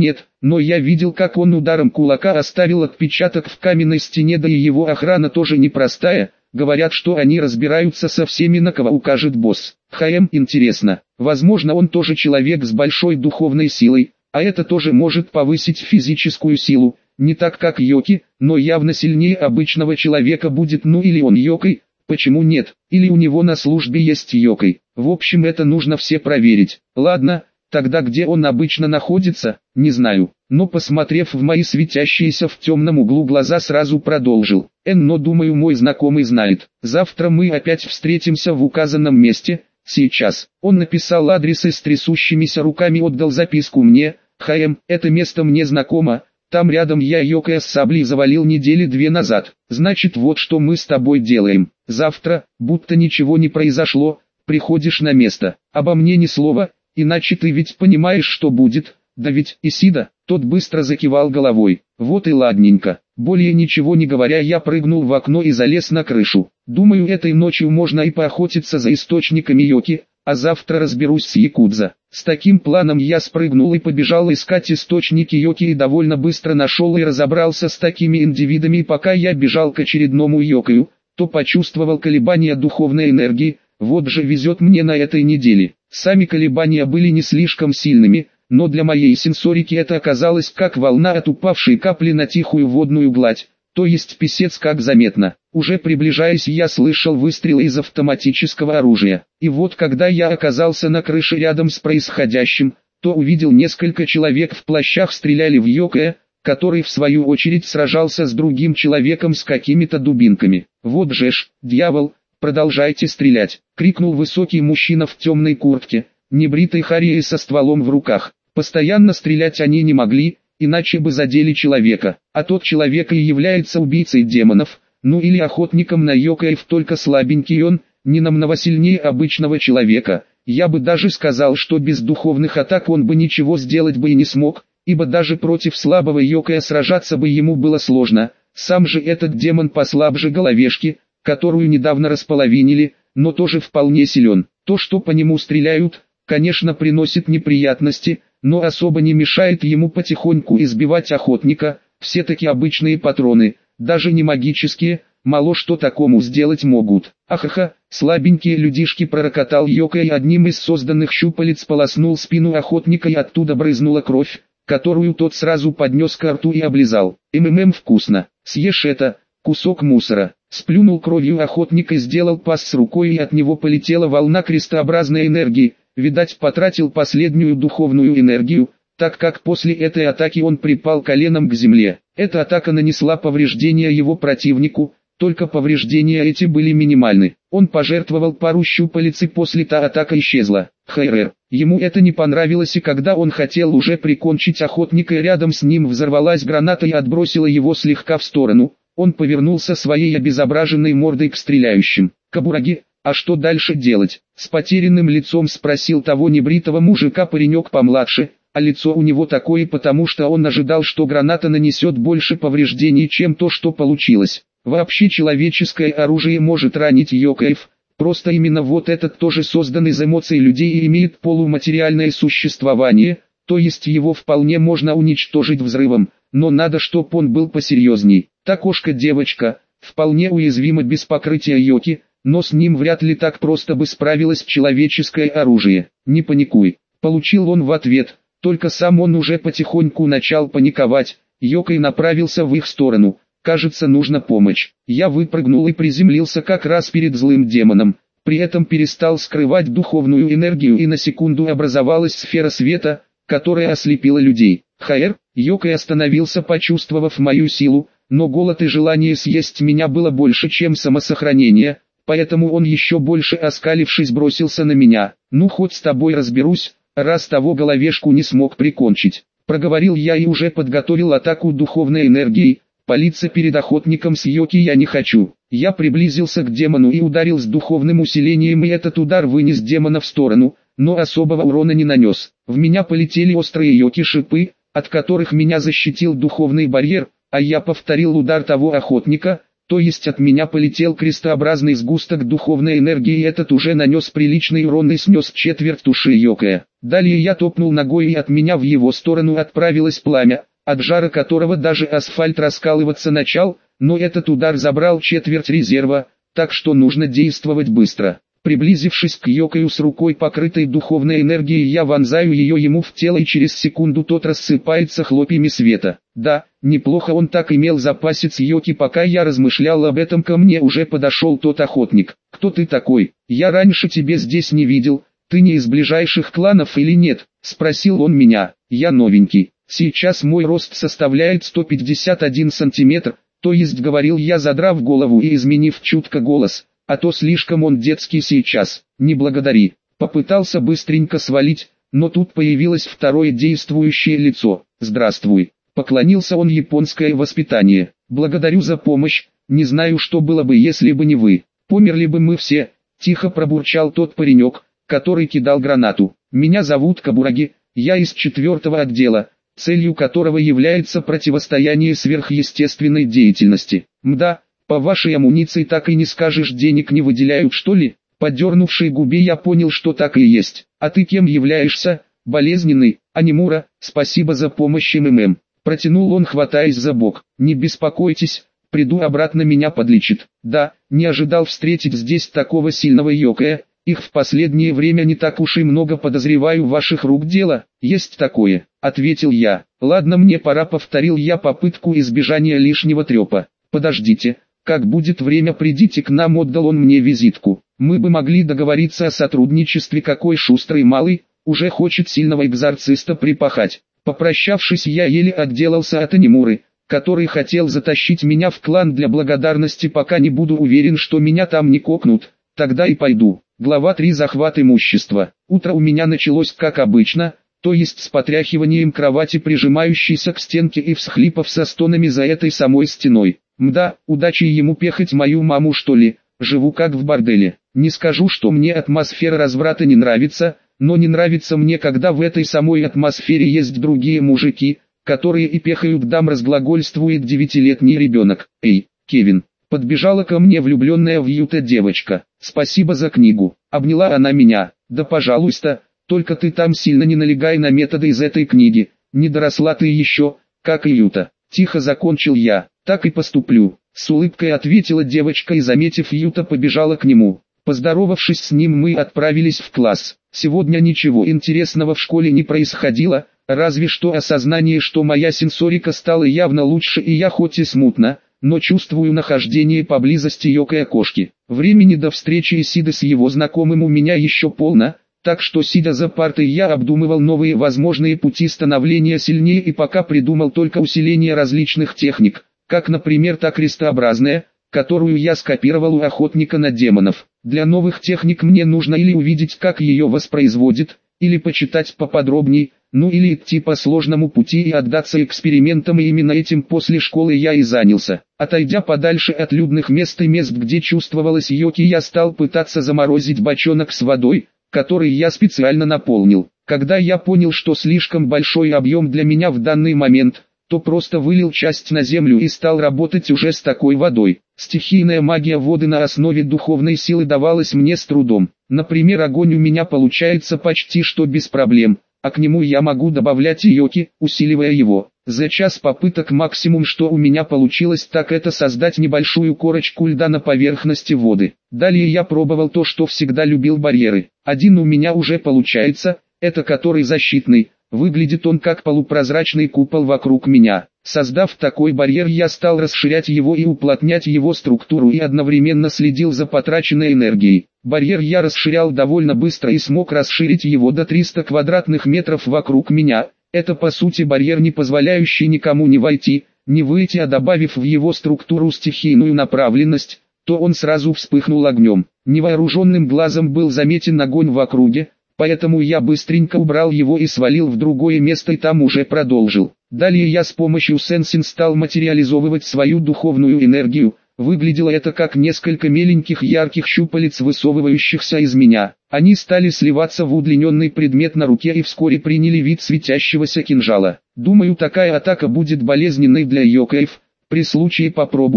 но я видел, как он ударом кулака оставил отпечаток в каменной стене, да и его охрана тоже непростая. Говорят, что они разбираются со всеми, на кого укажет босс. ХМ, интересно, возможно, он тоже человек с большой духовной силой, а это тоже может повысить физическую силу. Не так как Йоки, но явно сильнее обычного человека будет. Ну или он Йокой, почему нет, или у него на службе есть Йокой. В общем, это нужно все проверить. Ладно, тогда где он обычно находится, не знаю. Но посмотрев в мои светящиеся в темном углу глаза, сразу продолжил. Эн, но думаю, мой знакомый знает. Завтра мы опять встретимся в указанном месте. Сейчас. Он написал адрес и с трясущимися руками отдал записку мне. ХМ, это место мне знакомо. Там рядом я Йокая с саблей завалил недели две назад. Значит, вот что мы с тобой делаем. Завтра, будто ничего не произошло, приходишь на место. Обо мне ни слова, иначе ты ведь понимаешь, что будет. Да ведь, Исида, тот быстро закивал головой. Вот и ладненько. Более ничего не говоря, я прыгнул в окно и залез на крышу. Думаю, этой ночью можно и поохотиться за источниками Йоки, а завтра разберусь с Якудза. С таким планом я спрыгнул и побежал искать источники Йоки и довольно быстро нашел и разобрался с такими индивидами. И пока я бежал к очередному Йокаю, то почувствовал колебания духовной энергии. Вот же везет мне на этой неделе. Сами колебания были не слишком сильными, но для моей сенсорики это оказалось как волна от упавшей капли на тихую водную гладь, то есть писец как заметно. Уже приближаясь, я слышал выстрелы из автоматического оружия. И вот когда я оказался на крыше рядом с происходящим, то увидел несколько человек в плащах стреляли в Йокая, который в свою очередь сражался с другим человеком с какими-то дубинками. Вот же ж, дьявол, продолжайте стрелять, крикнул высокий мужчина в темной куртке, небритой Харии со стволом в руках. Постоянно стрелять они не могли, иначе бы задели человека, а тот человек и является убийцей демонов, ну или охотником на Йокаев, только слабенький он, не намного сильнее обычного человека. Я бы даже сказал, что без духовных атак он бы ничего сделать бы и не смог, ибо даже против слабого Йокая сражаться бы ему было сложно. Сам же этот демон послабже головешки, которую недавно располовинили, но тоже вполне силен. То, что по нему стреляют, конечно, приносит неприятности, но особо не мешает ему потихоньку избивать охотника. Все-таки обычные патроны, даже не магические, мало что такому сделать могут. Ахаха, слабенькие людишки, пророкотал Йокай, и одним из созданных щупалец полоснул спину охотника, и оттуда брызнула кровь, которую тот сразу поднес к рту и облизал. Ммм, вкусно, съешь это, кусок мусора. Сплюнул кровью охотник и сделал пас с рукой, и от него полетела волна крестообразной энергии. Видать, потратил последнюю духовную энергию, так как после этой атаки он припал коленом к земле. Эта атака нанесла повреждения его противнику, только повреждения эти были минимальны. Он пожертвовал пару щупалец, и после та атака исчезла. Хайрер. Ему это не понравилось, и когда он хотел уже прикончить охотника, и рядом с ним взорвалась граната и отбросила его слегка в сторону, он повернулся своей обезображенной мордой к стреляющим. Кабураги. А что дальше делать? С потерянным лицом спросил того небритого мужика паренек помладше, а лицо у него такое, потому что он ожидал, что граната нанесет больше повреждений, чем то, что получилось. Вообще человеческое оружие может ранить Йокаев, просто именно вот этот тоже создан из эмоций людей и имеет полуматериальное существование, то есть его вполне можно уничтожить взрывом, но надо, чтоб он был посерьезней. Та кошка-девочка, вполне уязвима без покрытия Йоки, но с ним вряд ли так просто бы справилось человеческое оружие. Не паникуй, получил он в ответ, только сам он уже потихоньку начал паниковать. Йокай направился в их сторону, кажется, нужна помощь. Я выпрыгнул и приземлился как раз перед злым демоном, при этом перестал скрывать духовную энергию, и на секунду образовалась сфера света, которая ослепила людей. Хайр, Йокай остановился, почувствовав мою силу, но голод и желание съесть меня было больше, чем самосохранение. Поэтому он, еще больше оскалившись, бросился на меня. «Ну, хоть с тобой разберусь, раз того головешку не смог прикончить», — проговорил я и уже подготовил атаку духовной энергией. Палиться перед охотником с Йоки я не хочу. Я приблизился к демону и ударил с духовным усилением, и этот удар вынес демона в сторону, но особого урона не нанес. В меня полетели острые Йоки-шипы, от которых меня защитил духовный барьер, а я повторил удар того охотника, то есть от меня полетел крестообразный сгусток духовной энергии, и этот уже нанес приличный урон и снес четверть души Йокая. Далее я топнул ногой, и от меня в его сторону отправилось пламя, от жара которого даже асфальт раскалываться начал, но этот удар забрал четверть резерва, так что нужно действовать быстро. Приблизившись к Йокаю с рукой, покрытой духовной энергией, я вонзаю ее ему в тело, и через секунду тот рассыпается хлопьями света. Да, неплохо он так имел запасец Йоки. Пока я размышлял об этом, ко мне уже подошел тот охотник. «Кто ты такой? Я раньше тебя здесь не видел, ты не из ближайших кланов или нет?» — спросил он меня. «Я новенький, сейчас мой рост составляет сто пятьдесят один сантиметр, то есть, говорил я, задрав голову и изменив чутко голос, а то слишком он детский сейчас. Не благодари». Попытался быстренько свалить, но тут появилось второе действующее лицо. «Здравствуй». Поклонился он. «Японское воспитание. Благодарю за помощь, не знаю, что было бы, если бы не вы. Померли бы мы все», — тихо пробурчал тот паренек, который кидал гранату. «Меня зовут Кабураги, я из четвертого отдела, целью которого является противостояние сверхъестественной деятельности». «Мда, по вашей амуниции так и не скажешь, денег не выделяют, что ли?» По дернувшей губе я понял, что так и есть. «А ты кем являешься?» «Болезненный, Анимура, спасибо за помощь, МММ». Протянул он, хватаясь за бок. «Не беспокойтесь, приду обратно, меня подлечит». «Да, не ожидал встретить здесь такого сильного Йокая, их в последнее время не так уж и много, подозреваю, ваших рук дело». «Есть такое», — ответил я. «Ладно, мне пора», — повторил я попытку избежания лишнего трепа. «Подождите, как будет время, придите к нам», — отдал он мне визитку. «Мы бы могли договориться о сотрудничестве». Какой шустрый малый, уже хочет сильного экзорциста припахать. Попрощавшись, я еле отделался от Анимуры, который хотел затащить меня в клан для благодарности. «Пока не буду уверен, что меня там не кокнут, тогда и пойду». Глава три. Захват имущества. Утро у меня началось как обычно, то есть с потряхиванием кровати, прижимающейся к стенке, и всхлипов со стонами за этой самой стеной. Мда, удачи ему пехать мою маму, что ли. Живу как в борделе. Не скажу, что мне атмосфера разврата не нравится, но не нравится мне, когда в этой самой атмосфере есть другие мужики, которые и пехают дам, разглагольствует девятилетний ребенок. «Эй, Кевин!» Подбежала ко мне влюбленная в Юта девочка. «Спасибо за книгу». Обняла она меня. «Да пожалуйста, только ты там сильно не налегай на методы из этой книги, не доросла ты еще, как и Юта». Тихо закончил я. «Так и поступлю», — с улыбкой ответила девочка и, заметив Юта, побежала к нему. Поздоровавшись с ним, мы отправились в класс. Сегодня ничего интересного в школе не происходило, разве что осознание, что моя сенсорика стала явно лучше, и я хоть и смутно, но чувствую нахождение поблизости Йокая-кошки. Времени до встречи Исиды с его знакомым у меня еще полно, так что, сидя за партой, я обдумывал новые возможные пути становления сильнее, и пока придумал только усиление различных техник, как, например, та крестообразная, которую я скопировал у охотника на демонов. Для новых техник мне нужно или увидеть, как ее воспроизводит, или почитать поподробней, ну или идти по сложному пути и отдаться экспериментам, и именно этим после школы я и занялся. Отойдя подальше от людных мест и мест, где чувствовалась Йоки, я стал пытаться заморозить бочонок с водой, который я специально наполнил. Когда я понял, что слишком большой объем для меня в данный момент, то просто вылил часть на землю и стал работать уже с такой водой. Стихийная магия воды на основе духовной силы давалась мне с трудом. Например, огонь у меня получается почти что без проблем, а к нему я могу добавлять Йоки, усиливая его. За час попыток максимум, что у меня получилось, так это создать небольшую корочку льда на поверхности воды. Далее я пробовал то, что всегда любил — барьеры. Один у меня уже получается, это который защитный. Выглядит он как полупрозрачный купол вокруг меня. Создав такой барьер, я стал расширять его и уплотнять его структуру, и одновременно следил за потраченной энергией. Барьер я расширял довольно быстро и смог расширить его до триста квадратных метров вокруг меня. Это по сути барьер, не позволяющий никому не войти, не выйти, а добавив в его структуру стихийную направленность, то он сразу вспыхнул огнем. Невооруженным глазом был заметен огонь в округе, поэтому я быстренько убрал его и свалил в другое место, и там уже продолжил. Далее я с помощью сенсин стал материализовывать свою духовную энергию. Выглядело это как несколько меленьких ярких щупалец, высовывающихся из меня. Они стали сливаться в удлиненный предмет на руке и вскоре приняли вид светящегося кинжала. Думаю, такая атака будет болезненной для йокаев, при случае попробую.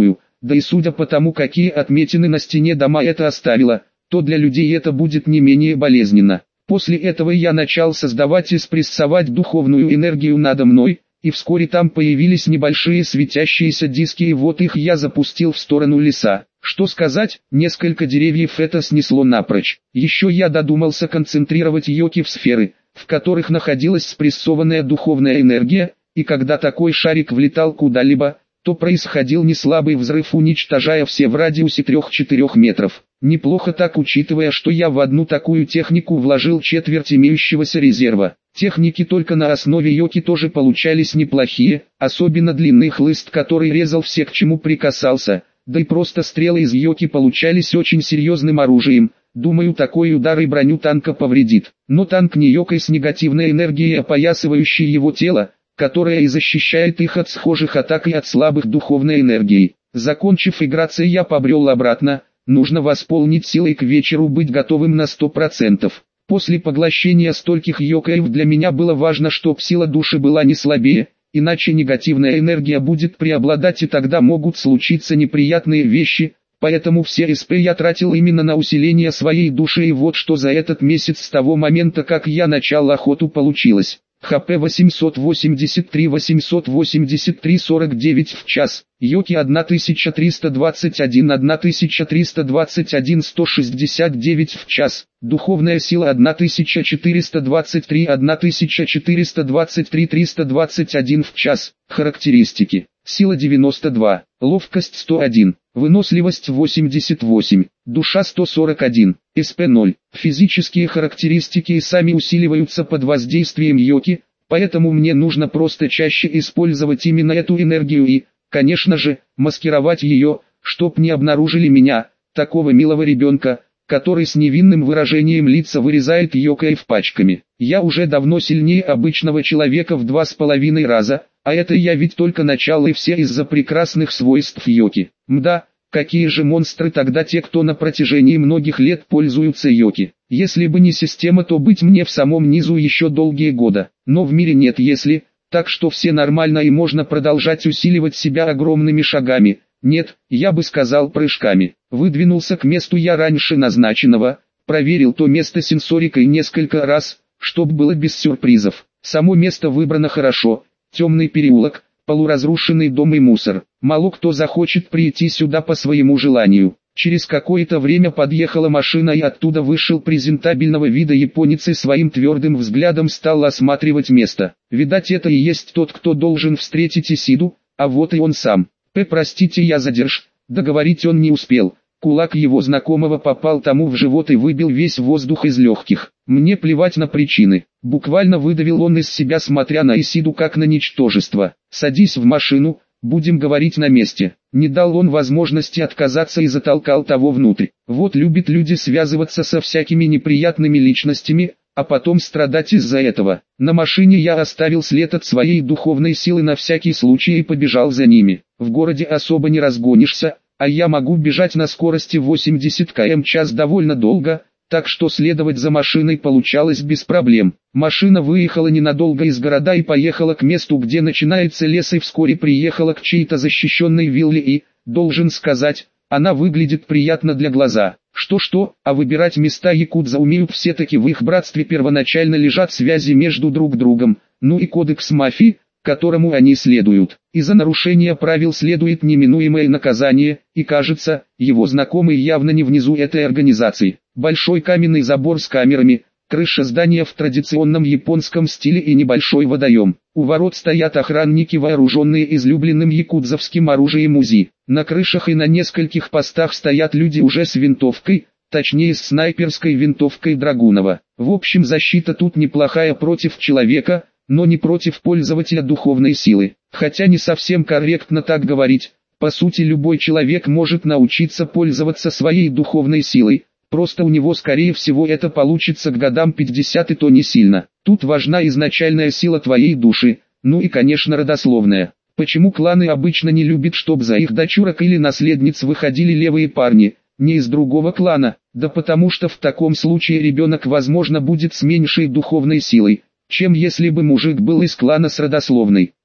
да и судя по тому, какие отметины на стене дома это оставило, то для людей это будет не менее болезненно. После этого я начал создавать и спрессовать духовную энергию надо мной, и вскоре там появились небольшие светящиеся диски, и вот их я запустил в сторону леса. Что сказать, несколько деревьев это снесло напрочь. Еще я додумался концентрировать йоки в сферы, в которых находилась спрессованная духовная энергия, и когда такой шарик влетал куда-либо, то происходил неслабый взрыв, уничтожая все в радиусе трёх-четырёх метров. Неплохо так, учитывая, что я в одну такую технику вложил четверть имеющегося резерва. Техники только на основе йоки тоже получались неплохие, особенно длинный хлыст, который резал все, к чему прикасался, да и просто стрелы из йоки получались очень серьезным оружием. Думаю, такой удар и броню танка повредит. Но танк не йокой с негативной энергией, опоясывающей его тело, которая и защищает их от схожих атак и от слабых духовной энергии. Закончив играться, я побрел обратно. Нужно восполнить силой, к вечеру быть готовым на сто процентов. После поглощения стольких йокаев для меня было важно, чтоб сила души была не слабее, иначе негативная энергия будет преобладать, и тогда могут случиться неприятные вещи. Поэтому все СП я тратил именно на усиление своей души, и вот что за этот месяц с того момента, как я начал охоту, получилось. ХП восемьсот восемьдесят три, восемьсот восемьдесят три, сорок девять в час. Йоки тысяча триста двадцать один, тысяча триста двадцать один, сто шестьдесят девять в час. Духовная сила тысяча четыреста двадцать три, тысяча четыреста двадцать три, триста двадцать один в час. Характеристики. Сила девяносто два, ловкость сто один, выносливость восемьдесят восемь, душа сто сорок один, СП ноль. Физические характеристики и сами усиливаются под воздействием йоки, поэтому мне нужно просто чаще использовать именно эту энергию и, конечно же, маскировать ее, чтоб не обнаружили меня, такого милого ребенка, который с невинным выражением лица вырезает йокаев пачками. Я уже давно сильнее обычного человека в два с половиной раза, а это я ведь только начало, и все из-за прекрасных свойств йоки. Мда, какие же монстры тогда те, кто на протяжении многих лет пользуются йоки. Если бы не система, то быть мне в самом низу еще долгие года. Но в мире нет если, так что все нормально и можно продолжать усиливать себя огромными шагами. Нет, я бы сказал прыжками. Выдвинулся к месту я раньше назначенного, проверил то место сенсорикой несколько раз, чтоб было без сюрпризов. Само место выбрано хорошо, темный переулок, полуразрушенный дом и мусор. Мало кто захочет прийти сюда по своему желанию. Через какое-то время подъехала машина, и оттуда вышел презентабельного вида японец и своим твердым взглядом стал осматривать место. Видать, это и есть тот, кто должен встретить Исиду, а вот и он сам. П. Простите, я задерж. Договорить он не успел. Кулак его знакомого попал тому в живот и выбил весь воздух из легких. Мне плевать на причины. Буквально выдавил он из себя, смотря на Исиду как на ничтожество. Садись в машину, будем говорить на месте. Не дал он возможности отказаться и затолкал того внутрь. Вот любят люди связываться со всякими неприятными личностями, а потом страдать из-за этого. На машине я оставил след от своей духовной силы на всякий случай и побежал за ними. В городе особо не разгонишься, а я могу бежать на скорости восемьдесят километров в час довольно долго, так что следовать за машиной получалось без проблем. Машина выехала ненадолго из города и поехала к месту, где начинается лес, и вскоре приехала к чьей-то защищенной вилле и, должен сказать, она выглядит приятно для глаза. Что-что, а выбирать места якудза умеют все-таки, в их братстве первоначально лежат связи между друг другом, ну и кодекс мафии, которому они следуют. И за нарушение правил следует неминуемое наказание, и кажется, его знакомый явно не внизу этой организации. Большой каменный забор с камерами, крыша здания в традиционном японском стиле и небольшой водоем. У ворот стоят охранники, вооруженные излюбленным якудзовским оружием УЗИ. На крышах и на нескольких постах стоят люди уже с винтовкой, точнее с снайперской винтовкой Драгунова. В общем, защита тут неплохая против человека, но не против пользователя духовной силы. Хотя не совсем корректно так говорить. По сути, любой человек может научиться пользоваться своей духовной силой. Просто у него скорее всего это получится к годам пятидесяти, и то не сильно. Тут важна изначальная сила твоей души, ну и конечно родословная. Почему кланы обычно не любят, чтоб за их дочурок или наследниц выходили левые парни, не из другого клана? Да потому что в таком случае ребенок возможно будет с меньшей духовной силой, чем если бы мужик был из клана с родословной.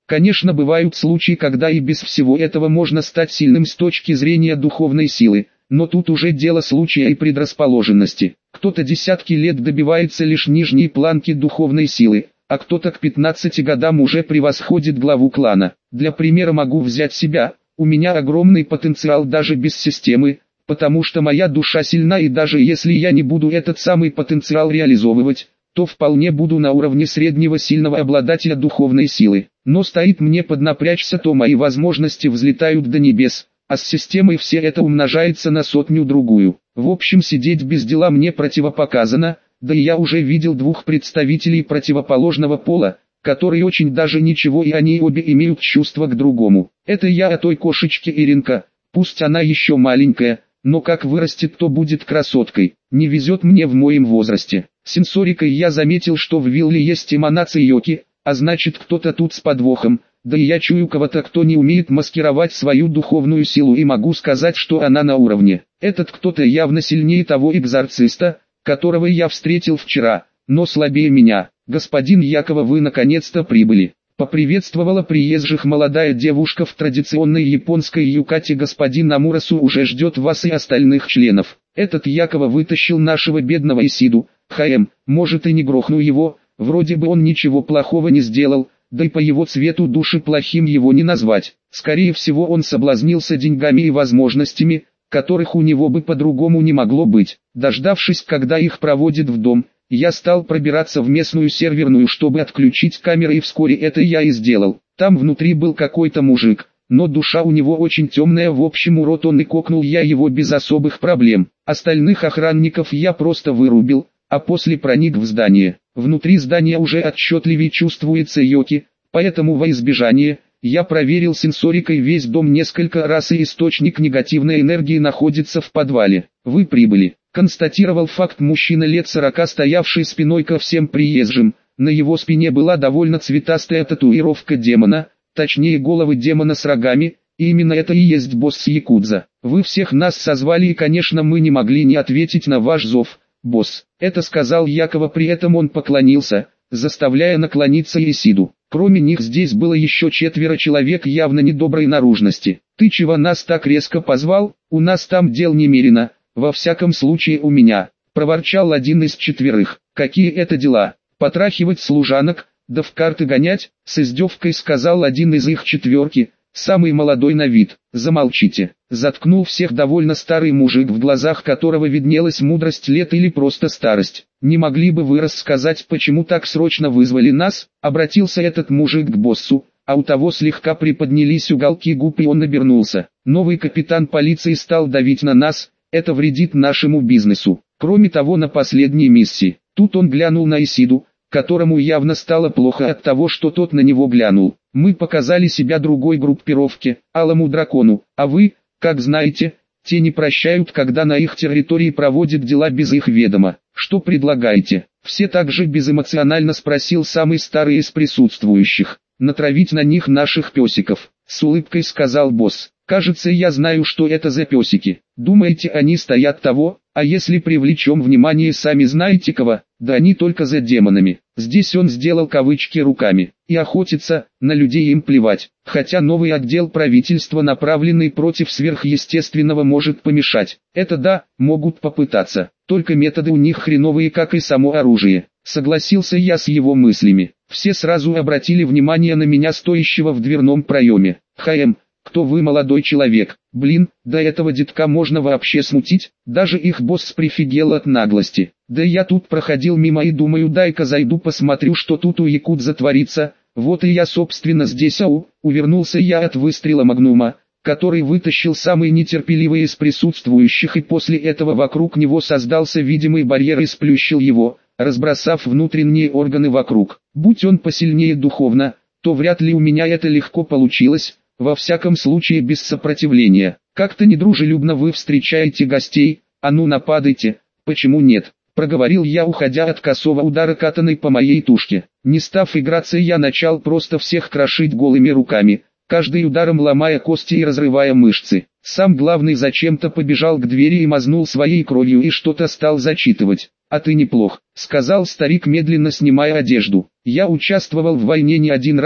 Конечно, бывают случаи, когда и без всего этого можно стать сильным с точки зрения духовной силы, но тут уже дело случая и предрасположенности. Кто-то десятки лет добивается лишь нижней планки духовной силы, а кто-то к пятнадцати годам уже превосходит главу клана. Для примера могу взять себя, у меня огромный потенциал даже без системы, потому что моя душа сильна, и даже если я не буду этот самый потенциал реализовывать, то вполне буду на уровне среднего сильного обладателя духовной силы. Но стоит мне поднапрячься, то мои возможности взлетают до небес, а с системой все это умножается на сотню-другую. В общем, сидеть без дела мне противопоказано, да и я уже видел двух представителей противоположного пола, которые очень даже ничего, и они обе имеют чувство к другому. Это я о той кошечке Иринка, пусть она еще маленькая, но как вырастет, то будет красоткой. Не везет мне в моем возрасте. Сенсорикой я заметил, что в вилле есть эманации Йоки, а значит кто-то тут с подвохом, да и я чую кого-то, кто не умеет маскировать свою духовную силу, и могу сказать, что она на уровне. Этот кто-то явно сильнее того экзорциста, которого я встретил вчера, но слабее меня. Господин Якова, вы наконец-то прибыли. Поприветствовала приезжих молодая девушка в традиционной японской юкате. Господин Амурасу уже ждет вас и остальных членов. Этот Якова вытащил нашего бедного Исиду. ХМ, может и не грохну его, вроде бы он ничего плохого не сделал, да и по его цвету души плохим его не назвать. Скорее всего, он соблазнился деньгами и возможностями, которых у него бы по-другому не могло быть. Дождавшись, когда их проводят в дом, я стал пробираться в местную серверную, чтобы отключить камеры, и вскоре это я и сделал. Там внутри был какой-то мужик, но душа у него очень темная, в общем урод он, и кокнул я его без особых проблем. Остальных охранников я просто вырубил, а после проник в здание. Внутри здания уже отчетливее чувствуется Йоки, поэтому во избежание, я проверил сенсорикой весь дом несколько раз, и источник негативной энергии находится в подвале. Вы прибыли. Констатировал факт мужчина лет сорока, стоявший спиной ко всем приезжим. На его спине была довольно цветастая татуировка демона, точнее головы демона с рогами, и именно это и есть босс Якудза. Вы всех нас созвали, и конечно мы не могли не ответить на ваш зов, босс. Это сказал Якова, при этом он поклонился, заставляя наклониться Исиду. Кроме них здесь было еще четверо человек явно недоброй наружности. Ты чего нас так резко позвал? У нас там дел немерено. Во всяком случае у меня, проворчал один из четверых. Какие это дела? Потрахивать служанок, да в карты гонять, с издевкой сказал один из их четверки, самый молодой на вид. Замолчите. Заткнул всех довольно старый мужик, в глазах которого виднелась мудрость лет или просто старость. Не могли бы вы рассказать, почему так срочно вызвали нас? Обратился этот мужик к боссу, а у того слегка приподнялись уголки губ, и он обернулся. Новый капитан полиции стал давить на нас. Это вредит нашему бизнесу. Кроме того, на последней миссии. Тут он глянул на Исиду, которому явно стало плохо от того, что тот на него глянул. Мы показали себя другой группировке, Алому Дракону, а вы, как знаете, те не прощают, когда на их территории проводят дела без их ведома. Что предлагаете? Все так же безэмоционально спросил самый старый из присутствующих. Натравить на них наших песиков, с улыбкой сказал босс. Кажется, я знаю, что это за песики. Думаете, они стоят того? А если привлечем внимание сами знаете кого? Да они только за демонами. Здесь он сделал кавычки руками. И охотиться, на людей им плевать. Хотя новый отдел правительства, направленный против сверхъестественного, может помешать. Это да, могут попытаться. Только методы у них хреновые, как и само оружие. Согласился я с его мыслями. Все сразу обратили внимание на меня, стоящего в дверном проеме. ХМ. Кто вы, молодой человек? Блин, до этого детка можно вообще смутить? Даже их босс прифигел от наглости. Да я тут проходил мимо и думаю, дай-ка зайду посмотрю, что тут у якудза творится. Вот и я собственно здесь, ау, увернулся я от выстрела Магнума, который вытащил самый нетерпеливый из присутствующих, и после этого вокруг него создался видимый барьер и сплющил его, разбросав внутренние органы вокруг. Будь он посильнее духовно, то вряд ли у меня это легко получилось. Во всяком случае без сопротивления. Как-то недружелюбно вы встречаете гостей, а ну нападайте, почему нет? Проговорил я, уходя от косого удара катаной по моей тушке. Не став играться, я начал просто всех крошить голыми руками, каждый ударом ломая кости и разрывая мышцы. Сам главный зачем-то побежал к двери и мазнул своей кровью и что-то стал зачитывать. «А ты неплох», — сказал старик, медленно снимая одежду. «Я участвовал в войне не один раз,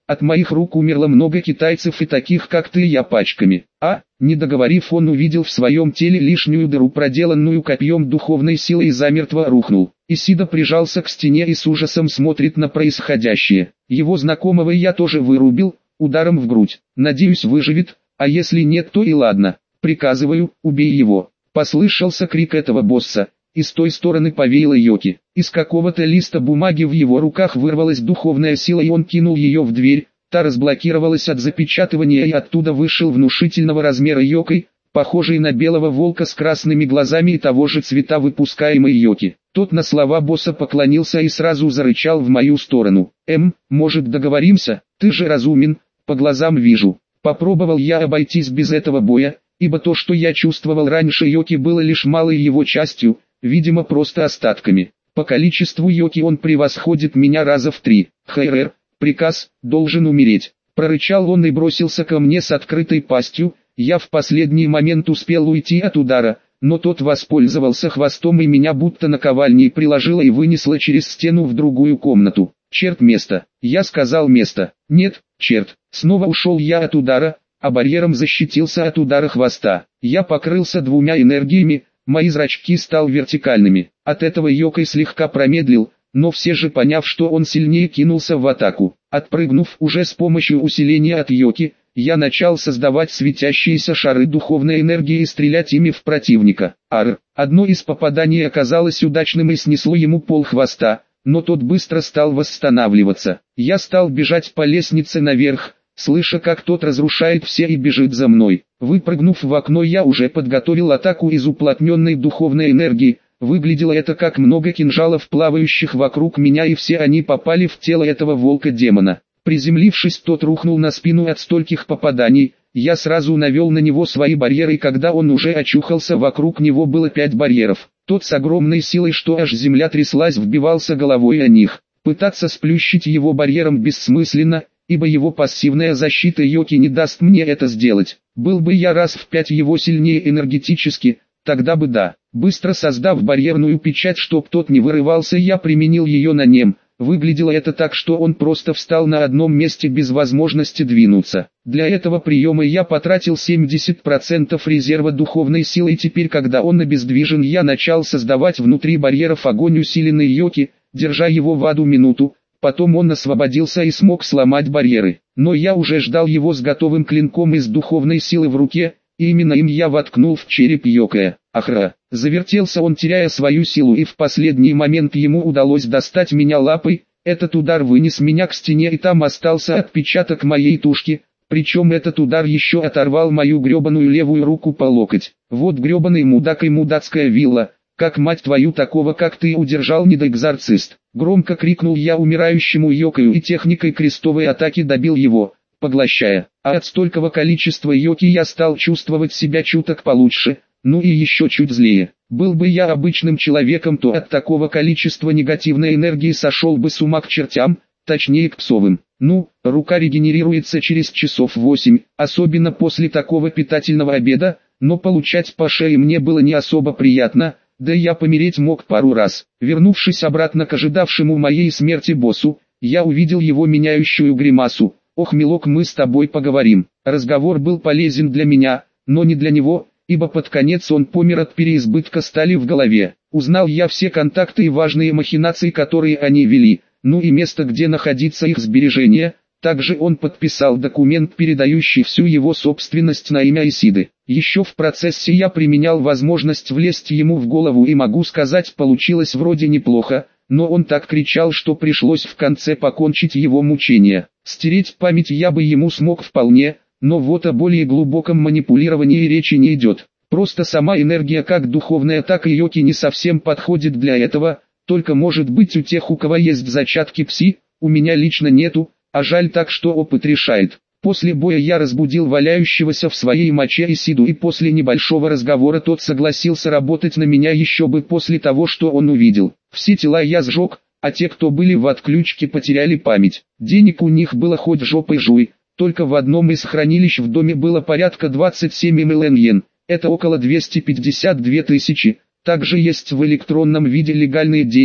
от моих рук умерло много китайцев и таких как ты и я пачками. А, не договорив, он увидел в своем теле лишнюю дыру, проделанную копьем духовной силы, и замертво рухнул. Исида прижался к стене и с ужасом смотрит на происходящее. Его знакомого я тоже вырубил, ударом в грудь. Надеюсь, выживет, а если нет, то и ладно. Приказываю, убей его. Послышался крик этого босса, и с той стороны повеяло Йоки. Из какого-то листа бумаги в его руках вырвалась духовная сила, и он кинул ее в дверь. Та разблокировалась от запечатывания, и оттуда вышел внушительного размера Йокой, похожий на белого волка с красными глазами и того же цвета выпускаемой Йоки. Тот на слова босса поклонился и сразу зарычал в мою сторону. «Эм, может, договоримся? Ты же разумен, по глазам вижу». Попробовал я обойтись без этого боя, ибо то, что я чувствовал раньше Йоки, было лишь малой его частью, видимо просто остатками. По количеству Йоки он превосходит меня раза в три. «ХРР, приказ, должен умереть». Прорычал он и бросился ко мне с открытой пастью. Я в последний момент успел уйти от удара, но тот воспользовался хвостом и меня будто наковальней приложило и вынесло через стену в другую комнату. Черт, место. Я сказал место. Нет, черт. Снова ушел я от удара, а барьером защитился от удара хвоста. Я покрылся двумя энергиями, мои зрачки стали вертикальными. От этого Йокой слегка промедлил, но все же, поняв, что он сильнее, кинулся в атаку. Отпрыгнув уже с помощью усиления от Йоки, я начал создавать светящиеся шары духовной энергии и стрелять ими в противника. Ар. Одно из попаданий оказалось удачным и снесло ему пол хвоста, но тот быстро стал восстанавливаться. Я стал бежать по лестнице наверх, слыша, как тот разрушает все и бежит за мной. Выпрыгнув в окно, я уже подготовил атаку из уплотненной духовной энергии. Выглядело это как много кинжалов, плавающих вокруг меня, и все они попали в тело этого волка-демона. Приземлившись, тот рухнул на спину от стольких попаданий. Я сразу навел на него свои барьеры, и когда он уже очухался, вокруг него было пять барьеров. Тот с огромной силой, что аж земля тряслась, вбивался головой о них. Пытаться сплющить его барьером бессмысленно, ибо его пассивная защита Йоки не даст мне это сделать. Был бы я раз в пять его сильнее энергетически, тогда бы да. Быстро создав барьерную печать, чтоб тот не вырывался, я применил ее на нем. Выглядело это так, что он просто встал на одном месте без возможности двинуться. Для этого приема я потратил семьдесят процентов резерва духовной силы, и теперь, когда он обездвижен, я начал создавать внутри барьеров огонь усиленный Йоки, держа его в аду минуту. Потом он освободился и смог сломать барьеры. Но я уже ждал его с готовым клинком из духовной силы в руке, и именно им я воткнул в череп Йокая. Ахра. Завертелся он, теряя свою силу, и в последний момент ему удалось достать меня лапой. Этот удар вынес меня к стене, и там остался отпечаток моей тушки. Причем этот удар еще оторвал мою гребаную левую руку по локоть. Вот гребаный мудак и мудацкая вилла. Как, мать твою, такого как ты удержал недоэкзорцист? Громко крикнул я умирающему Йокаю и техникой крестовой атаки добил его, поглощая. А от столького количества Йоки я стал чувствовать себя чуток получше. Ну и еще чуть злее. Был бы я обычным человеком, то от такого количества негативной энергии сошел бы с ума к чертям, точнее к псовым. Ну, рука регенерируется через часов восемь, особенно после такого питательного обеда, но получать по шее мне было не особо приятно, да я помереть мог пару раз. Вернувшись обратно к ожидавшему моей смерти боссу, я увидел его меняющую гримасу. «Ох, милок, мы с тобой поговорим». Разговор был полезен для меня, но не для него, ибо под конец он помер от переизбытка стали в голове. Узнал я все контакты и важные махинации, которые они вели, ну и место, где находится их сбережения. Также он подписал документ, передающий всю его собственность на имя Исиды. Еще в процессе я применял возможность влезть ему в голову, и могу сказать, получилось вроде неплохо, но он так кричал, что пришлось в конце покончить его мучения. Стереть память я бы ему смог вполне, но вот о более глубоком манипулировании речи не идет. Просто сама энергия, как духовная, так и Йоки, не совсем подходит для этого, только может быть у тех, у кого есть зачатки пси, у меня лично нету, а жаль, так что опыт решает. После боя я разбудил валяющегося в своей моче Исиду, и после небольшого разговора тот согласился работать на меня, еще бы после того, что он увидел. Все тела я сжег, а те, кто были в отключке, потеряли память. Денег у них было хоть жопой жуй. Только в одном из хранилищ в доме было порядка двадцать семь миллионов йен, это около двести пятьдесят две тысячи. Также есть в электронном виде легальные деньги,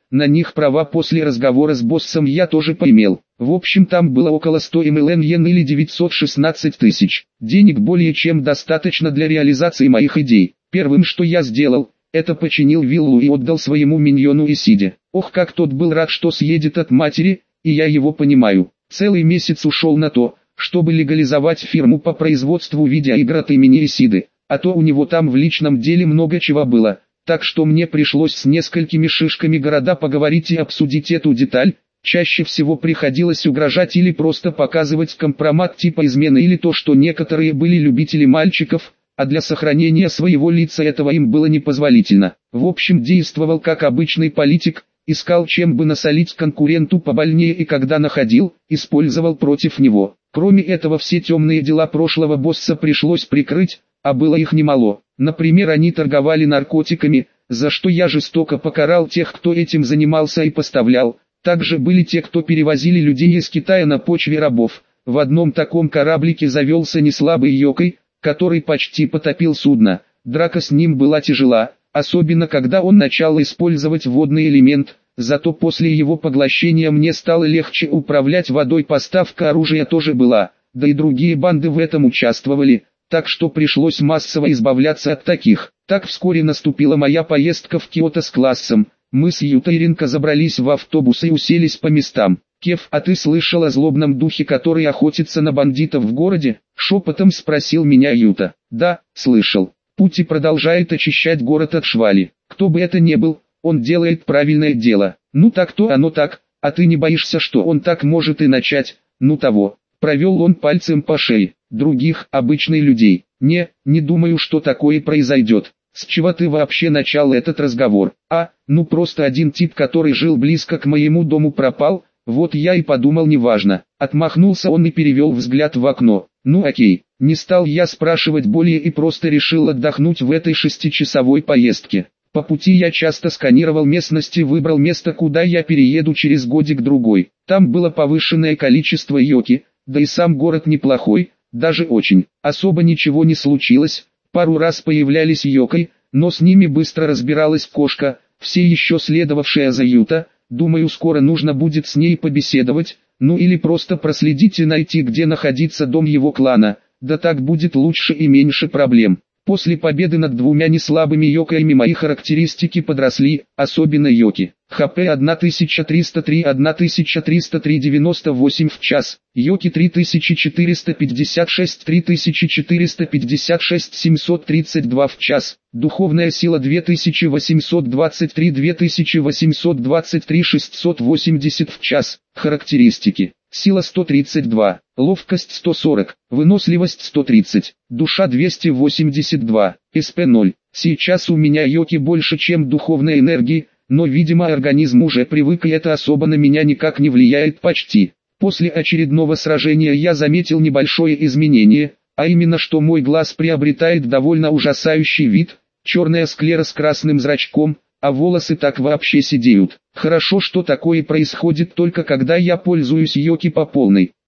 на них права после разговора с боссом я тоже поимел. В общем, там было около ста миллионов йен или девятьсот шестнадцать тысяч. Денег более чем достаточно для реализации моих идей. Первым, что я сделал, это починил виллу и отдал своему миньону Исиде. Ох, как тот был рад, что съедет от матери, и я его понимаю. Целый месяц ушел на то, чтобы легализовать фирму по производству видеоигр от имени Исиды, а то у него там в личном деле много чего было, так что мне пришлось с несколькими шишками города поговорить и обсудить эту деталь. Чаще всего приходилось угрожать или просто показывать компромат типа измены или то, что некоторые были любители мальчиков, а для сохранения своего лица этого им было непозволительно. В общем, действовал как обычный политик, искал чем бы насолить конкуренту побольнее и когда находил, использовал против него. Кроме этого, все темные дела прошлого босса пришлось прикрыть, а было их немало. Например, они торговали наркотиками, за что я жестоко покарал тех, кто этим занимался и поставлял. Также были те, кто перевозили людей из Китая на почве рабов. В одном таком кораблике завелся неслабый Йокой, который почти потопил судно. Драка с ним была тяжела, особенно когда он начал использовать водный элемент, зато после его поглощения мне стало легче управлять водой, поставка оружия тоже была, да и другие банды в этом участвовали, так что пришлось массово избавляться от таких. Так вскоре наступила моя поездка в Киото с классом. Мы с Ютой Ринко забрались в автобус и уселись по местам. «Кев, а ты слышал о злобном духе, который охотится на бандитов в городе?» — шепотом спросил меня Юта. «Да, слышал. Пути продолжает очищать город от швали. Кто бы это ни был, он делает правильное дело. Ну так-то оно так, а ты не боишься, что он так может и начать? Ну того». Провел он пальцем по шее. «Других, обычных людей. Не, не думаю, что такое произойдет. С чего ты вообще начал этот разговор? А, ну просто один тип, который жил близко к моему дому, пропал, вот я и подумал, неважно». Отмахнулся он и перевел взгляд в окно. Ну окей, не стал я спрашивать более и просто решил отдохнуть в этой шестичасовой поездке. По пути я часто сканировал местность и выбрал место, куда я перееду через годик-другой. Там было повышенное количество йоки, да и сам город неплохой, даже очень. Особо ничего не случилось. Пару раз появлялись йокой, но с ними быстро разбиралась кошка, все еще следовавшая за Юта. Думаю, скоро нужно будет с ней побеседовать, ну или просто проследить и найти, где находится дом его клана, да так будет лучше и меньше проблем. После победы над двумя неслабыми йокаями мои характеристики подросли, особенно йоки. ХП тысяча триста три, тысяча триста три девяносто восемь в час, йоки три тысячи четыреста пятьдесят шесть, три тысячи четыреста пятьдесят шесть, семьсот тридцать два в час, духовная сила две тысячи восемьсот двадцать три, две тысячи восемьсот двадцать три, шестьсот восемьдесят в час. Характеристики: сила сто тридцать два, ловкость сто сорок, выносливость сто тридцать, душа двести восемьдесят два, СП ноль. Сейчас у меня йоки больше, чем духовной энергии, но видимо организм уже привык и это особо на меня никак не влияет почти. После очередного сражения я заметил небольшое изменение, а именно что мой глаз приобретает довольно ужасающий вид, черная склера с красным зрачком, а волосы так вообще седеют. Хорошо, что такое происходит только когда я пользуюсь йоки по полной.